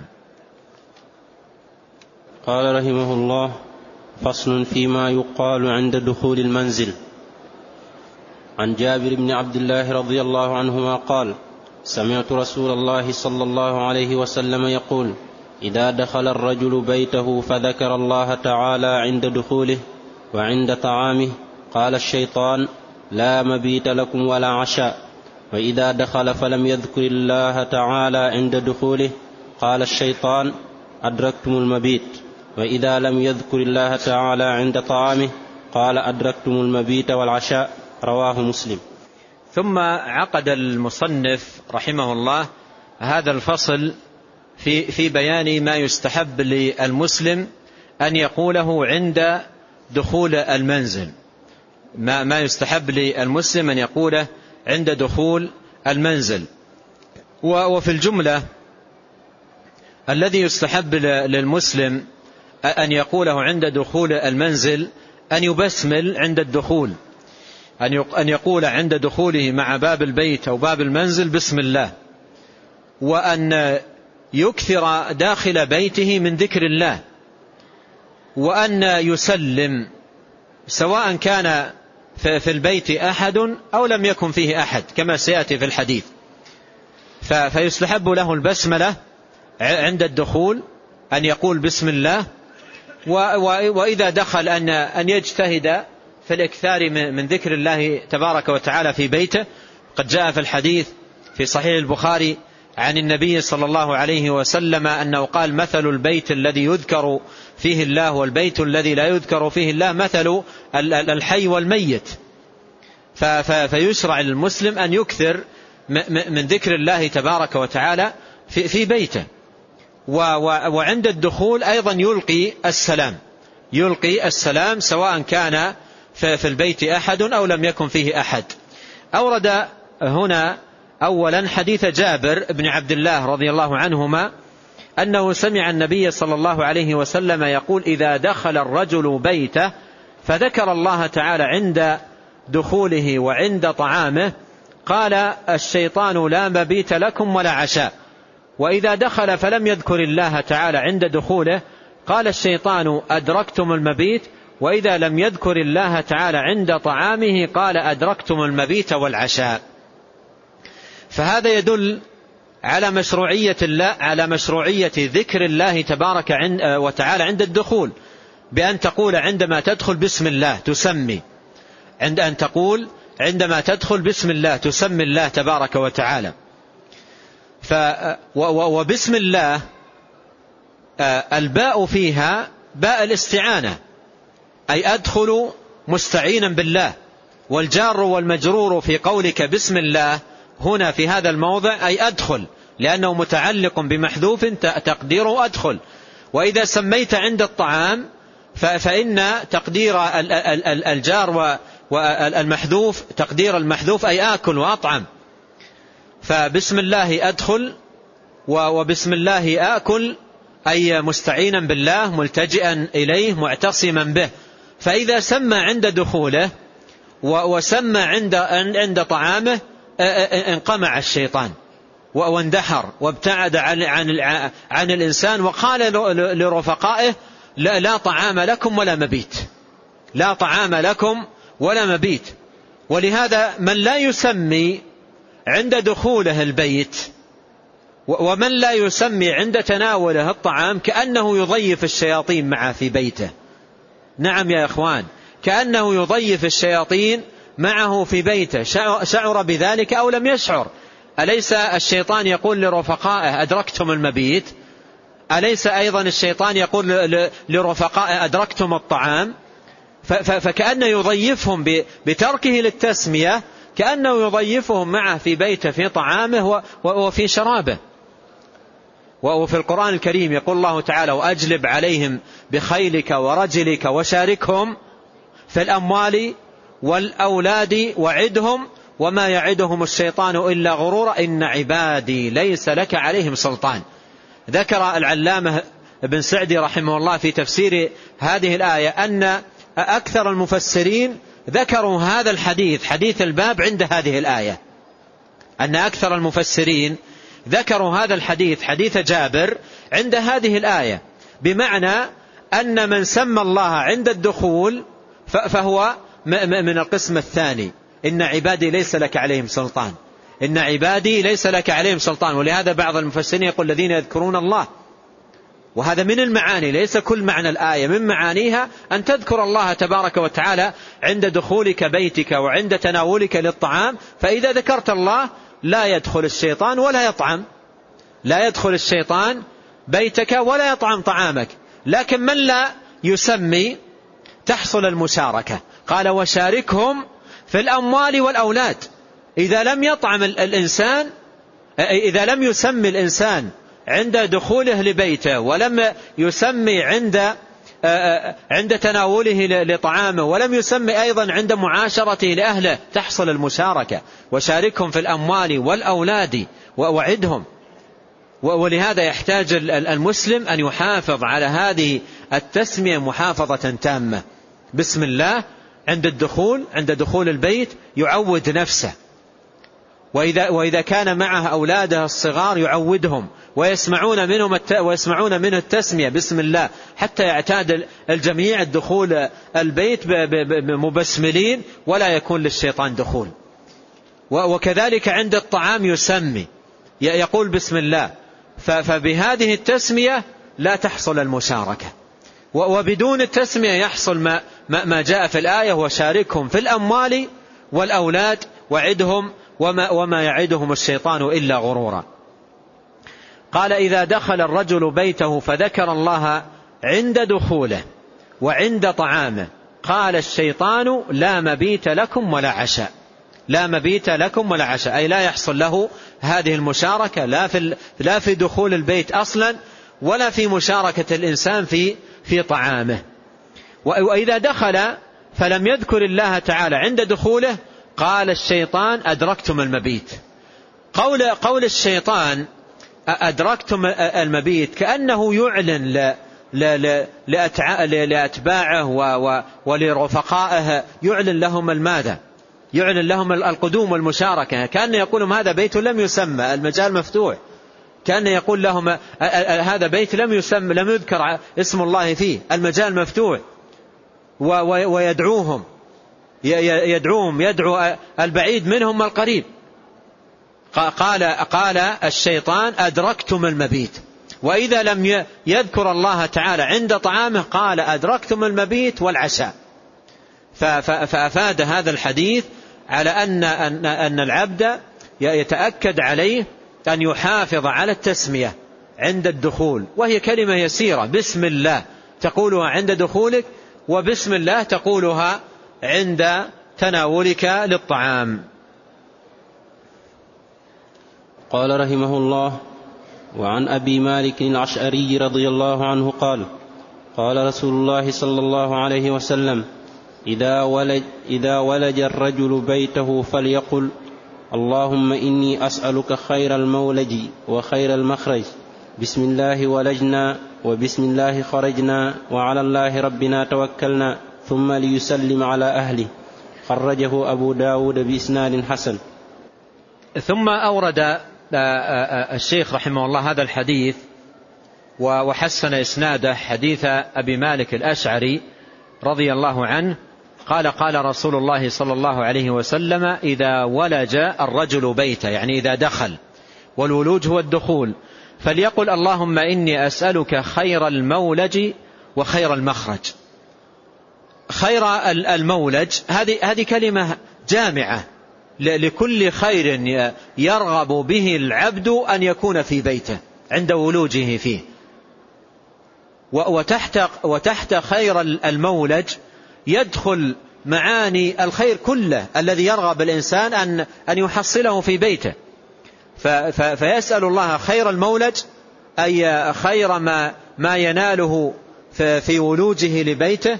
قال رحمه الله: فصل فيما يقال عند دخول المنزل. عن جابر بن عبد الله رضي الله عنهما قال: سمعت رسول الله صلى الله عليه وسلم يقول: إذا دخل الرجل بيته فذكر الله تعالى عند دخوله وعند طعامه قال الشيطان: لا مبيت لكم ولا عشاء. وإذا دخل فلم يذكر الله تعالى عند دخوله قال الشيطان: أدركتم المبيت. وإذا لم يذكر الله تعالى عند طعامه قال: أدركتم المبيت والعشاء. رواه مسلم. ثم عقد المصنف رحمه الله هذا الفصل في بيان ما يستحب للمسلم أن يقوله عند دخول المنزل، ما يستحب للمسلم أن يقوله عند دخول المنزل. وفي الجملة الذي يستحب للمسلم أن يقوله عند دخول المنزل أن يبسمل عند الدخول، أن يقول عند دخوله مع باب البيت أو باب المنزل بسم الله، وأن يكثر داخل بيته من ذكر الله، وأن يسلم سواء كان في البيت أحد أو لم يكن فيه أحد كما سيأتي في الحديث. فيستحب له البسملة عند الدخول، أن يقول بسم الله، وإذا دخل أن يجتهد في الإكثار من ذكر الله تبارك وتعالى في بيته. قد جاء في الحديث في صحيح البخاري عن النبي صلى الله عليه وسلم أنه قال: مثل البيت الذي يذكر فيه الله والبيت الذي لا يذكر فيه الله مثل الحي والميت. فيشرع للمسلم أن يكثر من ذكر الله تبارك وتعالى في بيته. وعند الدخول أيضا يلقي السلام سواء كان في البيت أحد أو لم يكن فيه أحد. أورد هنا أولا حديث جابر بن عبد الله رضي الله عنهما أنه سمع النبي صلى الله عليه وسلم يقول: إذا دخل الرجل بيته فذكر الله تعالى عند دخوله وعند طعامه قال الشيطان: لا مبيت لكم ولا عشاء. وإذا دخل فلم يذكر الله تعالى عند دخوله قال الشيطان: أدركتم المبيت. وإذا لم يذكر الله تعالى عند طعامه قال: أدركتم المبيت والعشاء. فهذا يدل على مشروعية ذكر الله تبارك وتعالى عند الدخول، بأن تقول عندما تدخل بسم الله، تسمي أن تقول عندما تدخل بسم الله تسمي الله تبارك وتعالى. وبسم الله الباء فيها باء الاستعانة، أي أدخل مستعينا بالله. والجار والمجرور في قولك بسم الله هنا في هذا الموضع أي أدخل، لأنه متعلق بمحذوف تقديره أدخل. وإذا سميت عند الطعام فإن تقدير الجار والمحذوف تقدير المحذوف أي آكل وأطعم. فبسم الله أدخل وبسم الله آكل أي مستعينا بالله ملتجئا إليه معتصما به. فإذا سمى عند دخوله وسمى عند طعامه انقمع الشيطان واندحر وابتعد عن الإنسان، وقال لرفقائه لا طعام لكم ولا مبيت، لا طعام لكم ولا مبيت. ولهذا من لا يسمي عند دخوله البيت ومن لا يسمي عند تناوله الطعام كأنه يضيف الشياطين معه في بيته. نعم يا إخوان، كأنه يضيف الشياطين معه في بيته، شعر بذلك أو لم يشعر. أليس الشيطان يقول لرفقائه أدركتم المبيت؟ أليس أيضا الشيطان يقول لرفقائه أدركتم الطعام؟ فكأنه يضيفهم بتركه للتسمية، كأنه يضيفهم معه في بيته في طعامه وفي شرابه. وفي القرآن الكريم يقول الله تعالى وأجلب عليهم بخيلك ورجلك وشاركهم في الأموال والأولاد وعدهم وما يعدهم الشيطان إلا غرورا إن عبادي ليس لك عليهم سلطان. ذكر العلامة ابن سعدي رحمه الله في تفسير هذه الآية أن أكثر المفسرين ذكروا هذا الحديث، حديث الباب، عند هذه الآية. أن أكثر المفسرين ذكروا هذا الحديث، حديث جابر، عند هذه الآية، بمعنى أن من سمى الله عند الدخول فهو من القسم الثاني، إن عبادي ليس لك عليهم سلطان، إن عبادي ليس لك عليهم سلطان. ولهذا بعض المفسرين يقول الذين يذكرون الله، وهذا من المعاني، ليس كل معنى الآية، من معانيها أن تذكر الله تبارك وتعالى عند دخولك بيتك وعند تناولك للطعام. فإذا ذكرت الله لا يدخل الشيطان ولا يطعم، لا يدخل الشيطان بيتك ولا يطعم طعامك. لكن من لا يسمي تحصل المشاركة. قال وشاركهم في الأموال والأولاد. إذا لم يطعم الإنسان، إذا لم يسمي الإنسان عند دخوله لبيته ولم يسمي عند تناوله لطعامه ولم يسمي أيضا عند معاشرته لأهله، تحصل المشاركة. وشاركهم في الأموال والأولاد ووعدهم. ولهذا يحتاج المسلم أن يحافظ على هذه التسمية محافظة تامة. بسم الله عند دخول البيت يعود نفسه، وإذا كان معه أولاده الصغار يعودهم ويسمعون منه التسمية بسم الله، حتى يعتاد الجميع الدخول البيت مبسملين ولا يكون للشيطان دخول. وكذلك عند الطعام يسمي، يقول بسم الله، فبهذه التسمية لا تحصل المشاركة. وبدون التسمية يحصل ما جاء في الآية وشاركهم في الأموال والأولاد وعدهم وما يعدهم الشيطان إلا غرورا. قال إذا دخل الرجل بيته فذكر الله عند دخوله وعند طعامه قال الشيطان لا مبيت لكم ولا عشاء. لا مبيت لكم ولا عشاء، أي لا يحصل له هذه المشاركة لا في دخول البيت أصلا ولا في مشاركة الإنسان في طعامه. وإذا دخل فلم يذكر الله تعالى عند دخوله قال الشيطان أدركتم المبيت. قول الشيطان أدركتم المبيت كأنه يعلن لأتباعه ولرفقائه، يعلن لهم الماذا؟ يعلن لهم القدوم والمشاركة. كان يقول لهم هذا بيت لم يسمى، المجال مفتوح. كان يقول لهم هذا بيت لم يسمى، لم يذكر اسم الله فيه، المجال مفتوح. ويدعوهم يدعو البعيد منهم القريب. قال الشيطان أدركتم المبيت. وإذا لم يذكر الله تعالى عند طعامه قال أدركتم المبيت والعشاء. فأفاد هذا الحديث على أن العبد يتأكد عليه أن يحافظ على التسمية عند الدخول، وهي كلمة يسيرة، بسم الله تقولها عند دخولك، وبسم الله تقولها عند تناولك للطعام. قال رحمه الله: وعن أبي مالك الأشعري رضي الله عنه قال: قال رسول الله صلى الله عليه وسلم: إذا ولج الرجل بيته فليقل: اللهم إني أسألك خير المولج وخير المخرج بسم الله ولجنا وبسم الله خرجنا وعلى الله ربنا توكلنا ثم ليسلم على أهله. خرجه أبو داود بإسناد حسن. ثم أورد الشيخ رحمه الله هذا الحديث وحسن إسناده، حديث أبي مالك الأشعري رضي الله عنه قال: قال رسول الله صلى الله عليه وسلم: إذا ولج الرجل بيته، يعني إذا دخل، والولوج هو الدخول، فليقل: اللهم إني أسألك خير المولج وخير المخرج. خير المولج هذه كلمة جامعة لكل خير يرغب به العبد أن يكون في بيته عند ولوجه فيه. وتحت خير المولج يدخل معاني الخير كله الذي يرغب الإنسان أن يحصله في بيته. فيسأل الله خير المولج، أي خير ما يناله في ولوجه لبيته.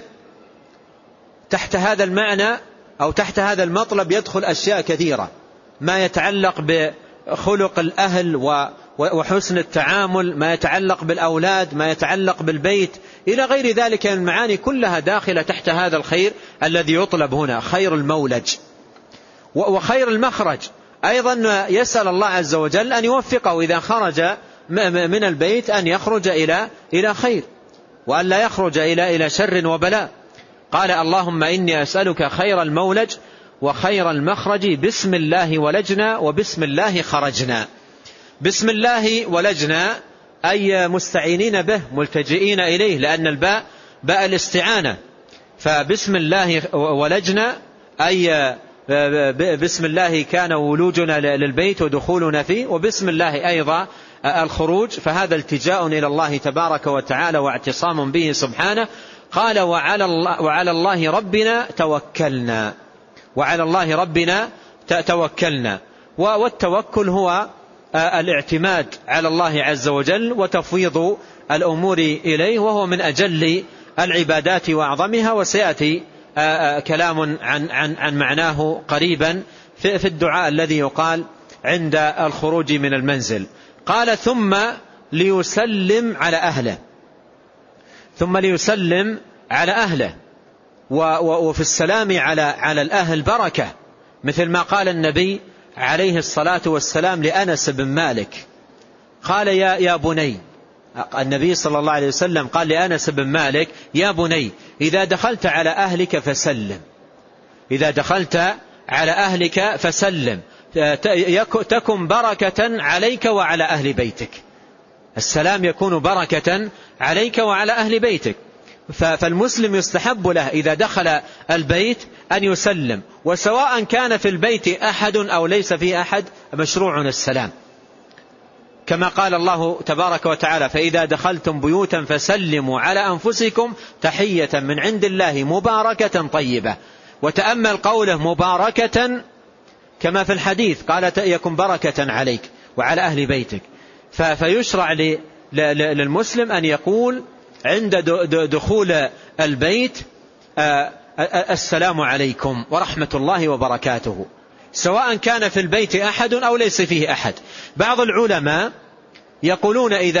تحت هذا المعنى أو تحت هذا المطلب يدخل أشياء كثيرة، ما يتعلق بخلق الأهل وحسن التعامل، ما يتعلق بالأولاد، ما يتعلق بالبيت، إلى غير ذلك من المعاني كلها داخلة تحت هذا الخير الذي يطلب هنا، خير المولج. وخير المخرج أيضا يسأل الله عز وجل أن يوفقه إذا خرج من البيت أن يخرج إلى خير، وأن لا يخرج إلى شر وبلاء. قال: اللهم إني أسألك خير المولج وخير المخرج، بسم الله ولجنا وبسم الله خرجنا. بسم الله ولجنا أي مستعينين به، ملتجئين إليه، لأن الباء باء الاستعانة. فبسم الله ولجنا أي بسم الله كان ولوجنا للبيت ودخولنا فيه، وبسم الله أيضا الخروج، فهذا التجاء إلى الله تبارك وتعالى واعتصام به سبحانه. قال: وعلى الله ربنا توكلنا. وعلى الله ربنا توكلنا. والتوكل هو الاعتماد على الله عز وجل وتفويض الأمور إليه، وهو من أجل العبادات وأعظمها، وسيأتي كلام عن معناه قريبا في الدعاء الذي يقال عند الخروج من المنزل. قال: ثم ليسلم على أهله. ثم ليسلم على أهله. وفي السلام على الأهل بركة، مثل ما قال النبي عليه الصلاة والسلام لأنس بن مالك، قال: يا بني، النبي صلى الله عليه وسلم قال لأنس بن مالك: يا بني إذا دخلت على أهلك فسلم. إذا دخلت على أهلك فسلم، تكن بركة عليك وعلى أهل بيتك. السلام يكون بركة عليك وعلى أهل بيتك. فالمسلم يستحب له إذا دخل البيت أن يسلم، وسواء كان في البيت أحد أو ليس فيه أحد مشروع السلام، كما قال الله تبارك وتعالى: فإذا دخلتم بيوتا فسلموا على أنفسكم تحية من عند الله مباركة طيبة. وتأمل قوله مباركة كما في الحديث، قال: يكن بركة عليك وعلى أهل بيتك. فيشرع للمسلم أن يقول عند دخول البيت: السلام عليكم ورحمة الله وبركاته، سواء كان في البيت أحد أو ليس فيه أحد. بعض العلماء يقولون إذا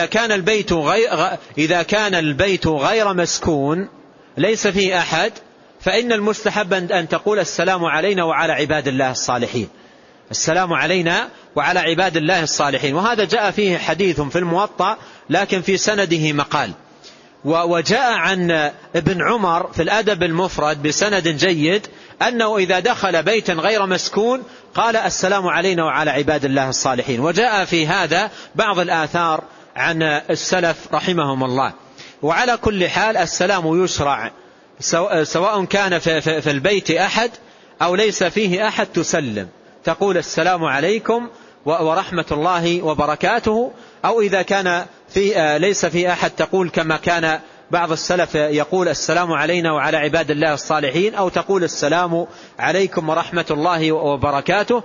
كان البيت غير مسكون ليس فيه أحد، فإن المستحب أن تقول: السلام علينا وعلى عباد الله الصالحين. السلام علينا وعلى عباد الله الصالحين. وهذا جاء فيه حديث في الموطأ لكن في سنده مقال. وجاء عن ابن عمر في الأدب المفرد بسند جيد أنه إذا دخل بيتا غير مسكون قال: السلام علينا وعلى عباد الله الصالحين. وجاء في هذا بعض الآثار عن السلف رحمهم الله. وعلى كل حال السلام يشرع سواء كان في البيت أحد أو ليس فيه أحد، تسلم، تقول: السلام عليكم ورحمة الله وبركاته. أو إذا كان ليس في أحد تقول كما كان بعض السلف يقول: السلام علينا وعلى عباد الله الصالحين، أو تقول: السلام عليكم ورحمة الله وبركاته.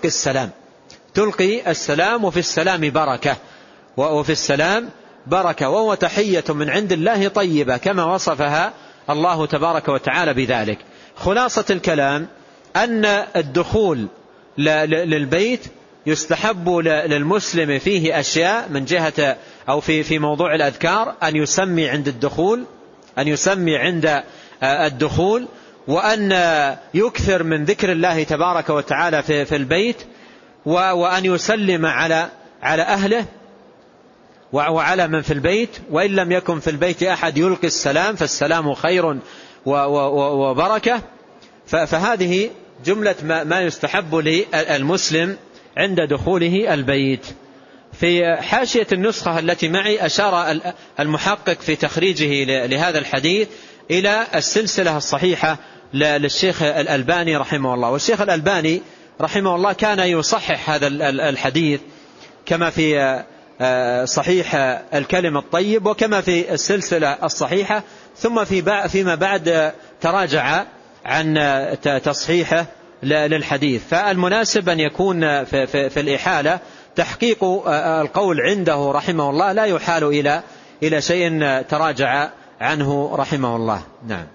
تلقي السلام، وفي السلام بركة، وفي السلام بركة، وهو تحية من عند الله طيبة كما وصفها الله تبارك وتعالى بذلك. خلاصة الكلام أن الدخول للبيت يستحب للمسلم فيه أشياء من جهة أو في موضوع الأذكار أن يسمي عند الدخول وأن يكثر من ذكر الله تبارك وتعالى في البيت، وأن يسلم على أهله وعلى من في البيت، وإن لم يكن في البيت أحد يلقي السلام، فالسلام خير وبركة. فهذه جملة ما يستحب للمسلم عند دخوله البيت. في حاشية النسخة التي معي أشار المحقق في تخريجه لهذا الحديث إلى السلسلة الصحيحة للشيخ الألباني رحمه الله. والشيخ الألباني رحمه الله كان يصحح هذا الحديث كما في صحيح الكلم الطيب وكما في السلسلة الصحيحة، ثم فيما بعد تراجع عن تصحيحه للحديث. فالمناسب أن يكون في الإحالة تحقيق القول عنده رحمه الله، لا يحال إلى شيء تراجع عنه رحمه الله. نعم.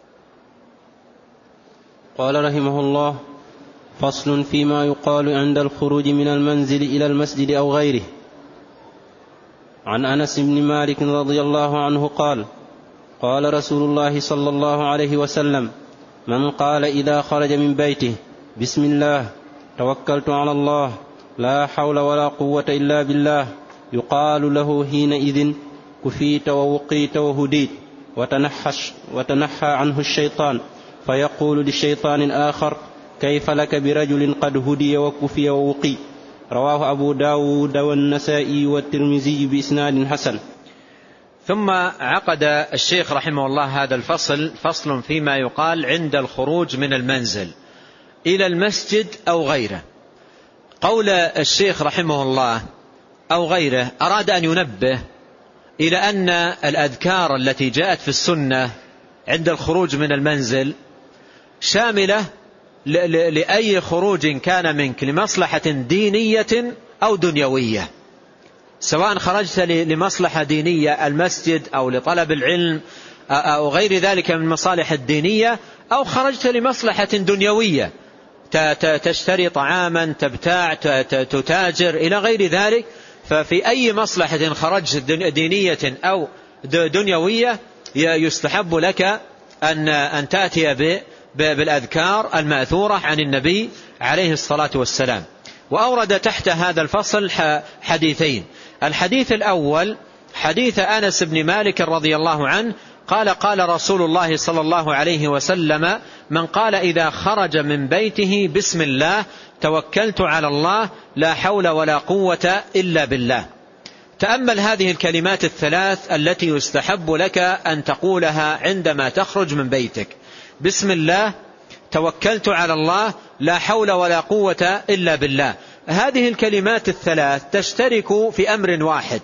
قال رحمه الله: فصل فيما يقال عند الخروج من المنزل إلى المسجد أو غيره. عن أنس بن مالك رضي الله عنه قال: قال رسول الله صلى الله عليه وسلم: من قال إذا خرج من بيته بسم الله توكلت على الله لا حول ولا قوة إلا بالله، يقال له حينئذ كفيت ووقيت وهديت، وتنحى عنه الشيطان، فيقول للشيطان آخر: كيف لك برجل قد هدي وكفي ووقي. رواه أبو داود والنسائي والترمذي بإسناد حسن. ثم عقد الشيخ رحمه الله هذا الفصل، فصل فيما يقال عند الخروج من المنزل إلى المسجد أو غيره. قول الشيخ رحمه الله أو غيره أراد أن ينبه إلى أن الأذكار التي جاءت في السنة عند الخروج من المنزل شاملة لأي خروج كان منك لمصلحة دينية أو دنيوية، سواء خرجت لمصلحة دينية المسجد أو لطلب العلم أو غير ذلك من المصالح الدينية، أو خرجت لمصلحة دنيوية تشتري طعاما، تبتاع، تتاجر إلى غير ذلك. ففي أي مصلحة خرجت دينية أو دنيوية يستحب لك أن تأتي بالأذكار المأثورة عن النبي عليه الصلاة والسلام. وأورد تحت هذا الفصل حديثين. الحديث الأول حديث أنس بن مالك رضي الله عنه قال: قال رسول الله صلى الله عليه وسلم: من قال إذا خرج من بيته بسم الله توكلت على الله لا حول ولا قوة إلا بالله. تأمل هذه الكلمات الثلاث التي يستحب لك أن تقولها عندما تخرج من بيتك: بسم الله، توكلت على الله، لا حول ولا قوة إلا بالله. هذه الكلمات الثلاث تشترك في أمر واحد،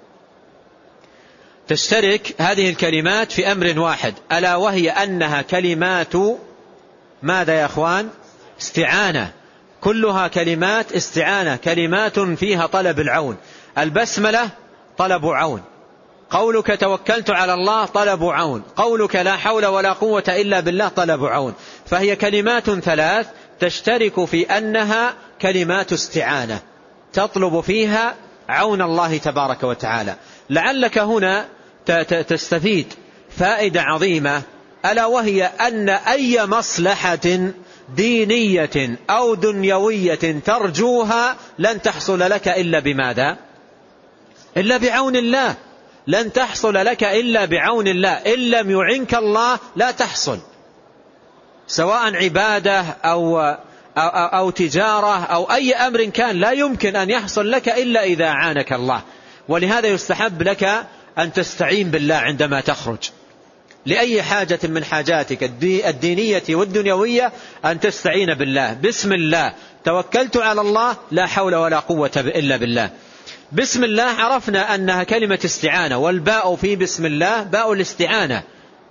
تشترك هذه الكلمات في أمر واحد، ألا وهي أنها كلمات ماذا يا أخوان؟ استعانة، كلها كلمات استعانة، كلمات فيها طلب العون. البسملة طلب عون، قولك توكلت على الله طلب عون، قولك لا حول ولا قوة إلا بالله طلب عون. فهي كلمات ثلاث تشترك في أنها كلمات استعانة تطلب فيها عون الله تبارك وتعالى. لعلك هنا تستفيد فائدة عظيمة، ألا وهي أن أي مصلحة دينية أو دنيوية ترجوها لن تحصل لك إلا بماذا؟ إلا بعون الله. لن تحصل لك إلا بعون الله، إن لم يعنك الله لا تحصل، سواء عبادة أو تجارة أو أي أمر كان، لا يمكن أن يحصل لك إلا إذا عانك الله. ولهذا يستحب لك أن تستعين بالله عندما تخرج لأي حاجة من حاجاتك الدينية والدنيوية، أن تستعين بالله. بسم الله، توكلت على الله، لا حول ولا قوة إلا بالله. بسم الله عرفنا أنها كلمة استعانة، والباء في بسم الله باء الاستعانة.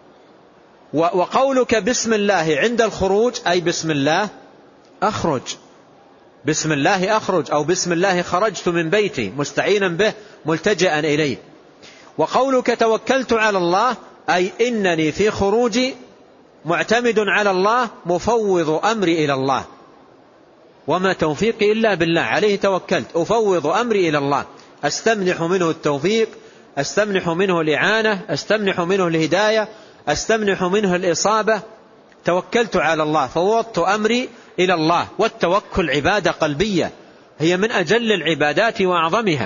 وقولك بسم الله عند الخروج أي بسم الله أخرج، بسم الله أخرج، أو بسم الله خرجت من بيتي مستعينا به ملتجئا إليه. وقولك توكلت على الله أي إنني في خروجي معتمد على الله، مفوض أمري إلى الله. وما توفيقي إلا بالله، عليه توكلت، أفوض أمري إلى الله، أستمنح منه التوفيق، أستمنح منه الإعانة، أستمنح منه الهداية، أستمنح منه الإصابة. توكلت على الله، فوضت أمري إلى الله. والتوكل عبادة قلبية، هي من أجل العبادات وأعظمها.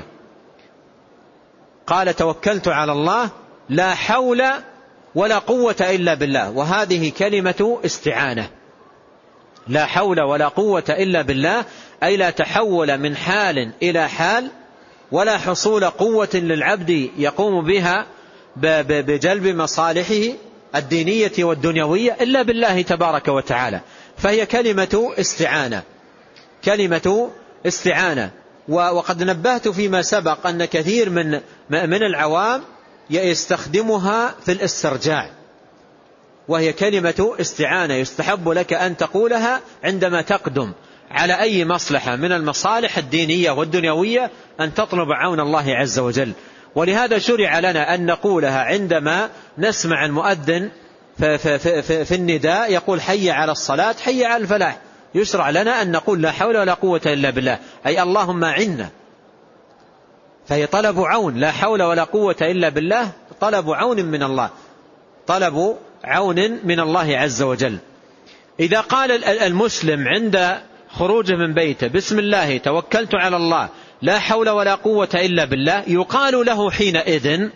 قال توكلت على الله لا حول ولا قوة إلا بالله، وهذه كلمة استعانة. لا حول ولا قوة إلا بالله، أي لا تحول من حال إلى حال، ولا حصول قوة للعبد يقوم بها بجلب مصالحه الدينية والدنيوية إلا بالله تبارك وتعالى. فهي كلمة استعانة، كلمة استعانة. وقد نبهت فيما سبق أن كثير من العوام يستخدمها في الاسترجاع، وهي كلمة استعانة يستحب لك أن تقولها عندما تقدم على أي مصلحة من المصالح الدينية والدنيوية، أن تطلب عون الله عز وجل. ولهذا شرع لنا أن نقولها عندما نسمع المؤذن في النداء يقول حي على الصلاة، حي على الفلاح. يشرع لنا أن نقول لا حول ولا قوة إلا بالله، أي اللهم أعنا. فهي طلب عون، لا حول ولا قوة إلا بالله، طلب عون من الله، طلب عون من الله عز وجل. إذا قال المسلم عند خروجه من بيته بسم الله توكلت على الله لا حول ولا قوة إلا بالله، يقال له حينئذ،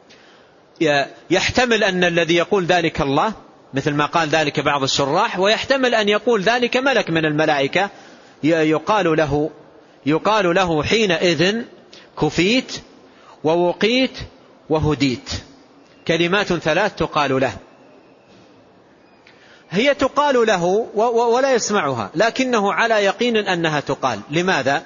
يحتمل أن الذي يقول ذلك الله مثل ما قال ذلك بعض الشراح، ويحتمل أن يقول ذلك ملك من الملائكة. يقال له حينئذ كفيت ووقيت وهديت. كلمات ثلاث تقال له، هي تقال له ولا يسمعها، لكنه على يقين أنها تقال. لماذا؟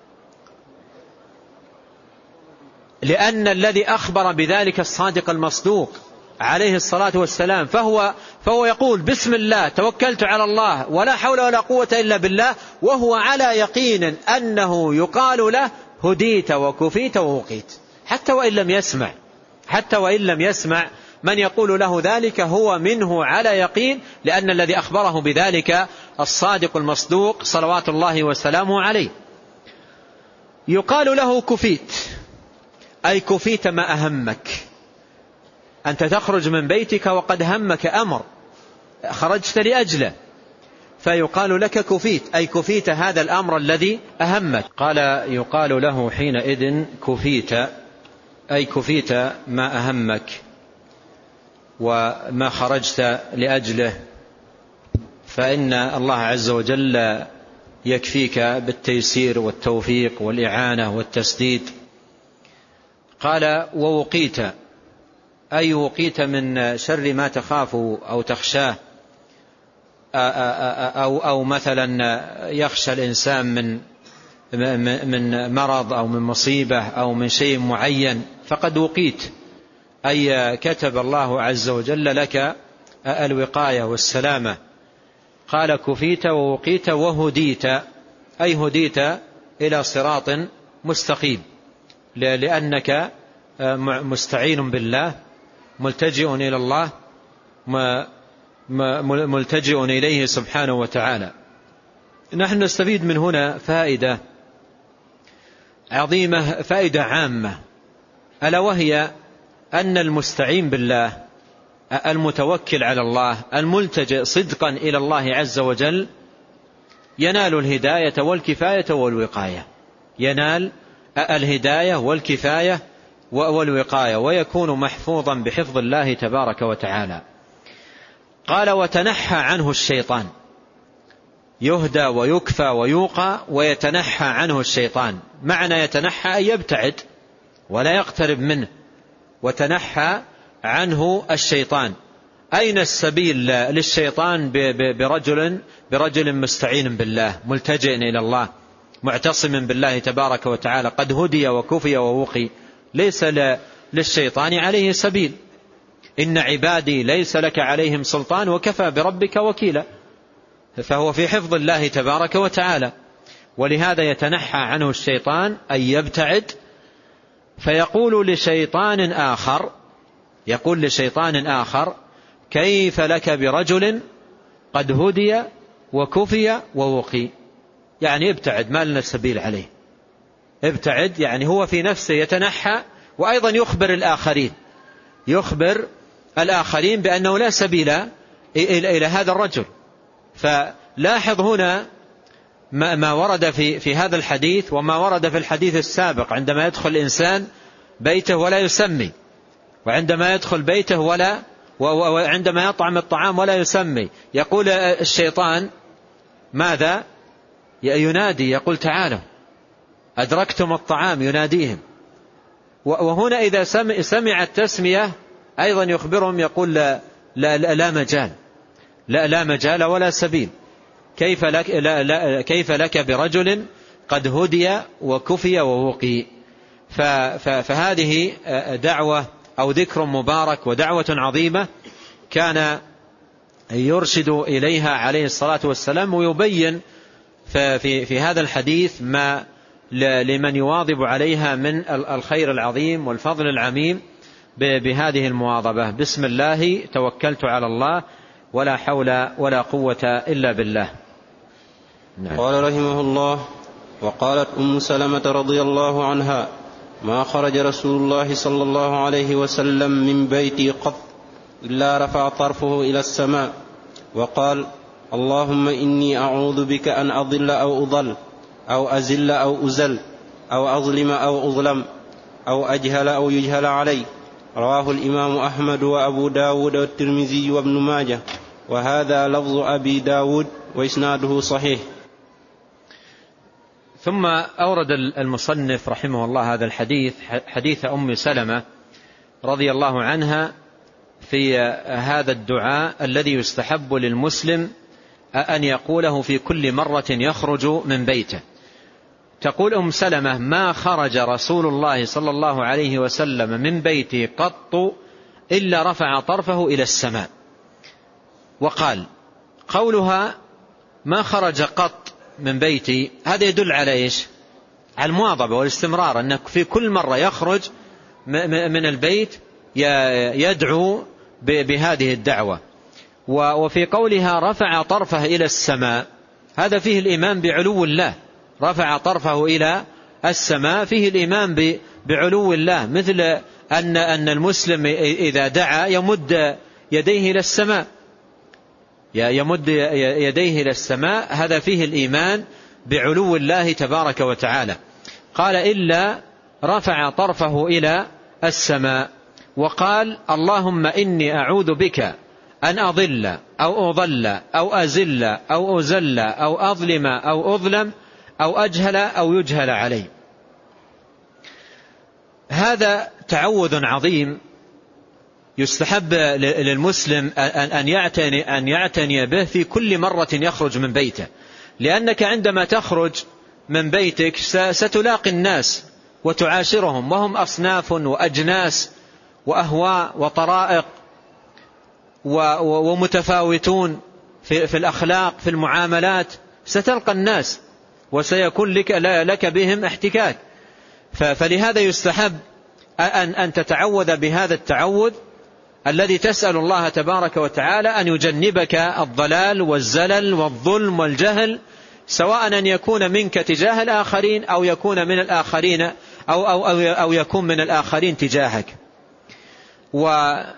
لأن الذي أخبر بذلك الصادق المصدوق عليه الصلاة والسلام، فهو يقول بسم الله توكلت على الله ولا حول ولا قوة إلا بالله، وهو على يقين أنه يقال له هديت وكفيت ووقيت، حتى وإن لم يسمع من يقول له ذلك، هو منه على يقين، لأن الذي أخبره بذلك الصادق المصدوق صلوات الله وسلامه عليه. يقال له كفيت، أي كفيت ما أهمك. أنت تخرج من بيتك وقد همك أمر خرجت لأجله، فيقال لك كفيت، أي كفيت هذا الأمر الذي أهمك. قال يقال له حينئذ كفيت، أي كفيت ما أهمك وما خرجت لأجله، فإن الله عز وجل يكفيك بالتيسير والتوفيق والإعانة والتسديد. قال ووقيت، أي وقيت من شر ما تخاف أو تخشاه، أو مثلا يخشى الإنسان من مرض أو من مصيبة أو من شيء معين، فقد وقيت، أي كتب الله عز وجل لك الوقاية والسلامة. قال كفيت ووقيت وهديت، أي هديت إلى صراط مستقيم، لأنك مستعين بالله، ملتجئ إلى الله، ملتجئ إليه سبحانه وتعالى. نحن نستفيد من هنا فائدة عظيمة، فائدة عامة، ألا وهي أن المستعين بالله، المتوكل على الله، الملتجئ صدقا إلى الله عز وجل، ينال الهداية والكفاية والوقاية، ينال الهداية والكفاية والوقاية، ويكون محفوظا بحفظ الله تبارك وتعالى. قال وتنحى عنه الشيطان، يهدى ويكفى ويوقى ويتنحى عنه الشيطان. معنى يتنحى أن يبتعد ولا يقترب منه، وتنحى عنه الشيطان. أين السبيل للشيطان؟ برجل مستعين بالله، ملتجئ إلى الله، معتصم بالله تبارك وتعالى، قد هدي وكفي ووقي، ليس للشيطان عليه سبيل. إن عبادي ليس لك عليهم سلطان وكفى بربك وكيلا، فهو في حفظ الله تبارك وتعالى. ولهذا يتنحى عنه الشيطان أن يبتعد، فيقول لشيطان آخر كيف لك برجل قد هدي وكفي ووقي، يعني ابتعد، ما لنا السبيل عليه. ابتعد يعني هو في نفسه يتنحى، وأيضا يخبر الآخرين بأنه لا سبيل إلى هذا الرجل. فلاحظ هنا ما ورد في هذا الحديث وما ورد في الحديث السابق، عندما يدخل الإنسان بيته ولا يسمي، وعندما يدخل بيته وعندما يطعم الطعام ولا يسمي. يقول الشيطان ماذا؟ ينادي، يقول تعالوا أدركتم الطعام، يناديهم. وهنا إذا سمع التسمية أيضا يخبرهم، يقول لا مجال، لا مجال ولا سبيل. كيف لك برجل قد هدي وكفي ووقي. فهذه دعوة أو ذكر مبارك ودعوة عظيمة كان يرشد إليها عليه الصلاة والسلام، ويبين في هذا الحديث ما لمن يواظب عليها من الخير العظيم والفضل العميم بهذه المواظبة. بسم الله توكلت على الله ولا حول ولا قوة إلا بالله. نعم. قال رحمه الله: وقالت أم سلمة رضي الله عنها: ما خرج رسول الله صلى الله عليه وسلم من بيتي قط إلا رفع طرفه إلى السماء وقال: اللهم إني أعوذ بك أن أضل أو أضل أو أزل أو أزل أو أظلم أو أظلم أو أجهل أو يجهل علي. رواه الإمام أحمد وأبو داود والترمذي وابن ماجه، وهذا لفظ أبي داود وإسناده صحيح. ثم أورد المصنف رحمه الله هذا الحديث، حديث أم سلمة رضي الله عنها، في هذا الدعاء الذي يستحب للمسلم أن يقوله في كل مرة يخرج من بيته. تقول أم سلمة: ما خرج رسول الله صلى الله عليه وسلم من بيتي قط إلا رفع طرفه إلى السماء. وقال قولها ما خرج قط من بيتي، هذا يدل على إيش؟ على المواظبة والاستمرار، أنك في كل مرة يخرج من البيت يدعو بهذه الدعوة. وفي قولها رفع طرفه إلى السماء، هذا فيه الإيمان بعلو الله. رفع طرفه إلى السماء فيه الإيمان بعلو الله، مثل أن المسلم إذا دعا يمد يديه إلى السماء، يمد يديه إلى السماء، هذا فيه الإيمان بعلو الله تبارك وتعالى. قال إلا رفع طرفه إلى السماء وقال: اللهم إني أعوذ بك أن أضل أو أضل أو أزل أو أزل أو أظلم أو أظلم أو أجهل أو يجهل علي. هذا تعوذ عظيم يستحب للمسلم أن يعتني به في كل مرة يخرج من بيته، لأنك عندما تخرج من بيتك ستلاقي الناس وتعاشرهم، وهم أصناف وأجناس وأهواء وطرائق ومتفاوتون في الأخلاق في المعاملات. ستلقى الناس وسيكون لك بهم احتكاك. فلهذا يستحب أن تتعوذ بهذا التعوذ الذي تسأل الله تبارك وتعالى أن يجنبك الضلال والزلل والظلم والجهل، سواء أن يكون منك تجاه الآخرين أو يكون من الآخرين أو يكون من الآخرين تجاهك. وحول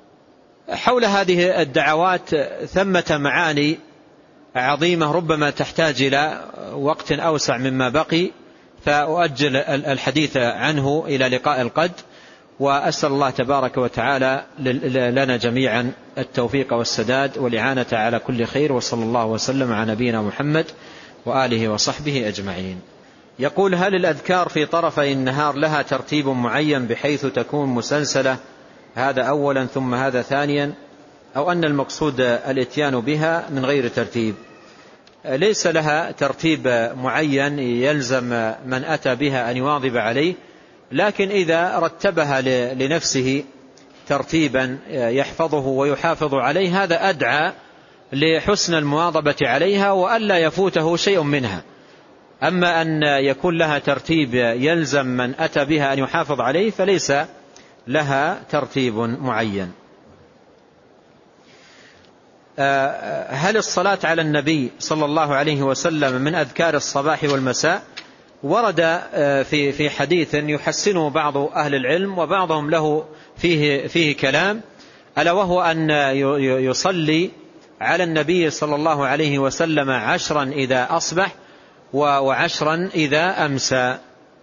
هذه الدعوات ثمة معاني عظيمة ربما تحتاج إلى وقت أوسع مما بقي، فأؤجل الحديث عنه إلى لقاء القد، وأسأل الله تبارك وتعالى لنا جميعا التوفيق والسداد والإعانة على كل خير، وصلى الله وسلم على نبينا محمد وآله وصحبه أجمعين. يقول: هل الأذكار في طرفي النهار لها ترتيب معين بحيث تكون مسلسلة، هذا أولا ثم هذا ثانيا، أو أن المقصود الاتيان بها من غير ترتيب؟ ليس لها ترتيب معين يلزم من أتى بها أن يواظب عليه، لكن إذا رتبها لنفسه ترتيبا يحفظه ويحافظ عليه هذا أدعى لحسن المواظبة عليها وألا يفوته شيء منها. أما أن يكون لها ترتيب يلزم من أتى بها أن يحافظ عليه فليس لها ترتيب معين. هل الصلاة على النبي صلى الله عليه وسلم من أذكار الصباح والمساء؟ ورد في حديث يحسنه بعض أهل العلم وبعضهم له فيه كلام، ألا وهو أن يصلي على النبي صلى الله عليه وسلم 10 إذا أصبح و10 إذا أمسى.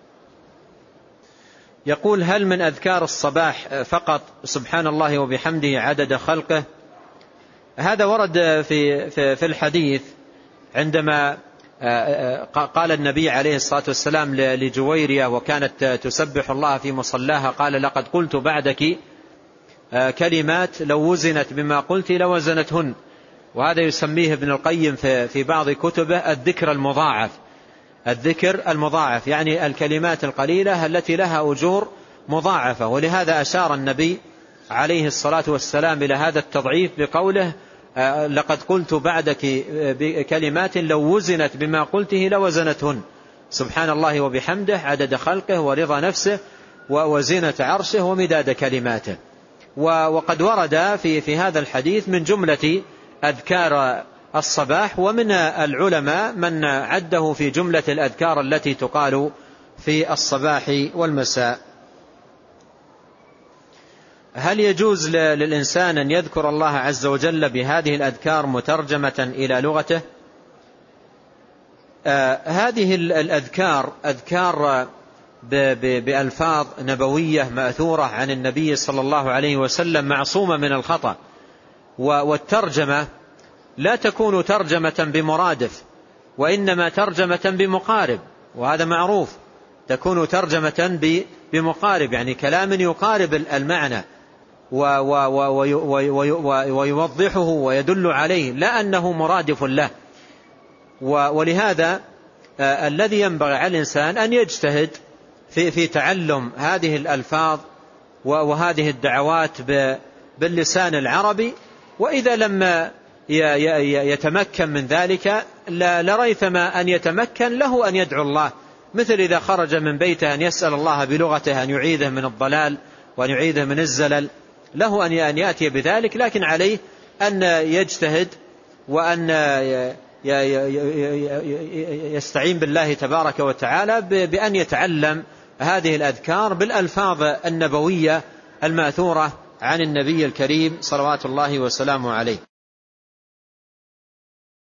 يقول: هل من أذكار الصباح فقط سبحان الله وبحمده عدد خلقه؟ هذا ورد في الحديث عندما قال النبي عليه الصلاة والسلام لجويرية وكانت تسبح الله في مصلاها، قال: لقد قلت بعدك كلمات لو وزنت بما قلت لوزنتهن. وهذا يسميه ابن القيم في بعض كتبه الذكر المضاعف. الذكر المضاعف يعني الكلمات القليلة التي لها أجور مضاعفة. ولهذا أشار النبي عليه الصلاة والسلام إلى هذا التضعيف بقوله: لقد قلت بعدك بكلمات لو وزنت بما قلته لوزنتهن. سبحان الله وبحمده عدد خلقه ورضا نفسه وزينة عرشه ومداد كلماته. وقد ورد في هذا الحديث من جملة أذكار الصباح، ومن العلماء من عده في جملة الأذكار التي تقال في الصباح والمساء. هل يجوز للإنسان أن يذكر الله عز وجل بهذه الأذكار مترجمة إلى لغته؟ هذه الأذكار أذكار بألفاظ نبوية مأثورة عن النبي صلى الله عليه وسلم معصومة من الخطأ، والترجمة لا تكون ترجمة بمرادف، وإنما ترجمة بمقارب، وهذا معروف. تكون ترجمة بمقارب يعني كلام يقارب المعنى ويوضحه ويدل عليه، لا أنه مرادف له. ولهذا الذي ينبغي على الإنسان أن يجتهد في تعلم هذه الألفاظ وهذه الدعوات باللسان العربي. وإذا لم يتمكن من ذلك لريثما أن يتمكن له أن يدعو الله، مثل إذا خرج من بيته أن يسأل الله بلغته أن يعيذه من الضلال وأن يعيذه من الزلل، له أن يأتي بذلك، لكن عليه أن يجتهد وأن يستعين بالله تبارك وتعالى بأن يتعلم هذه الأذكار بالألفاظ النبوية المأثورة عن النبي الكريم صلوات الله وسلامه عليه.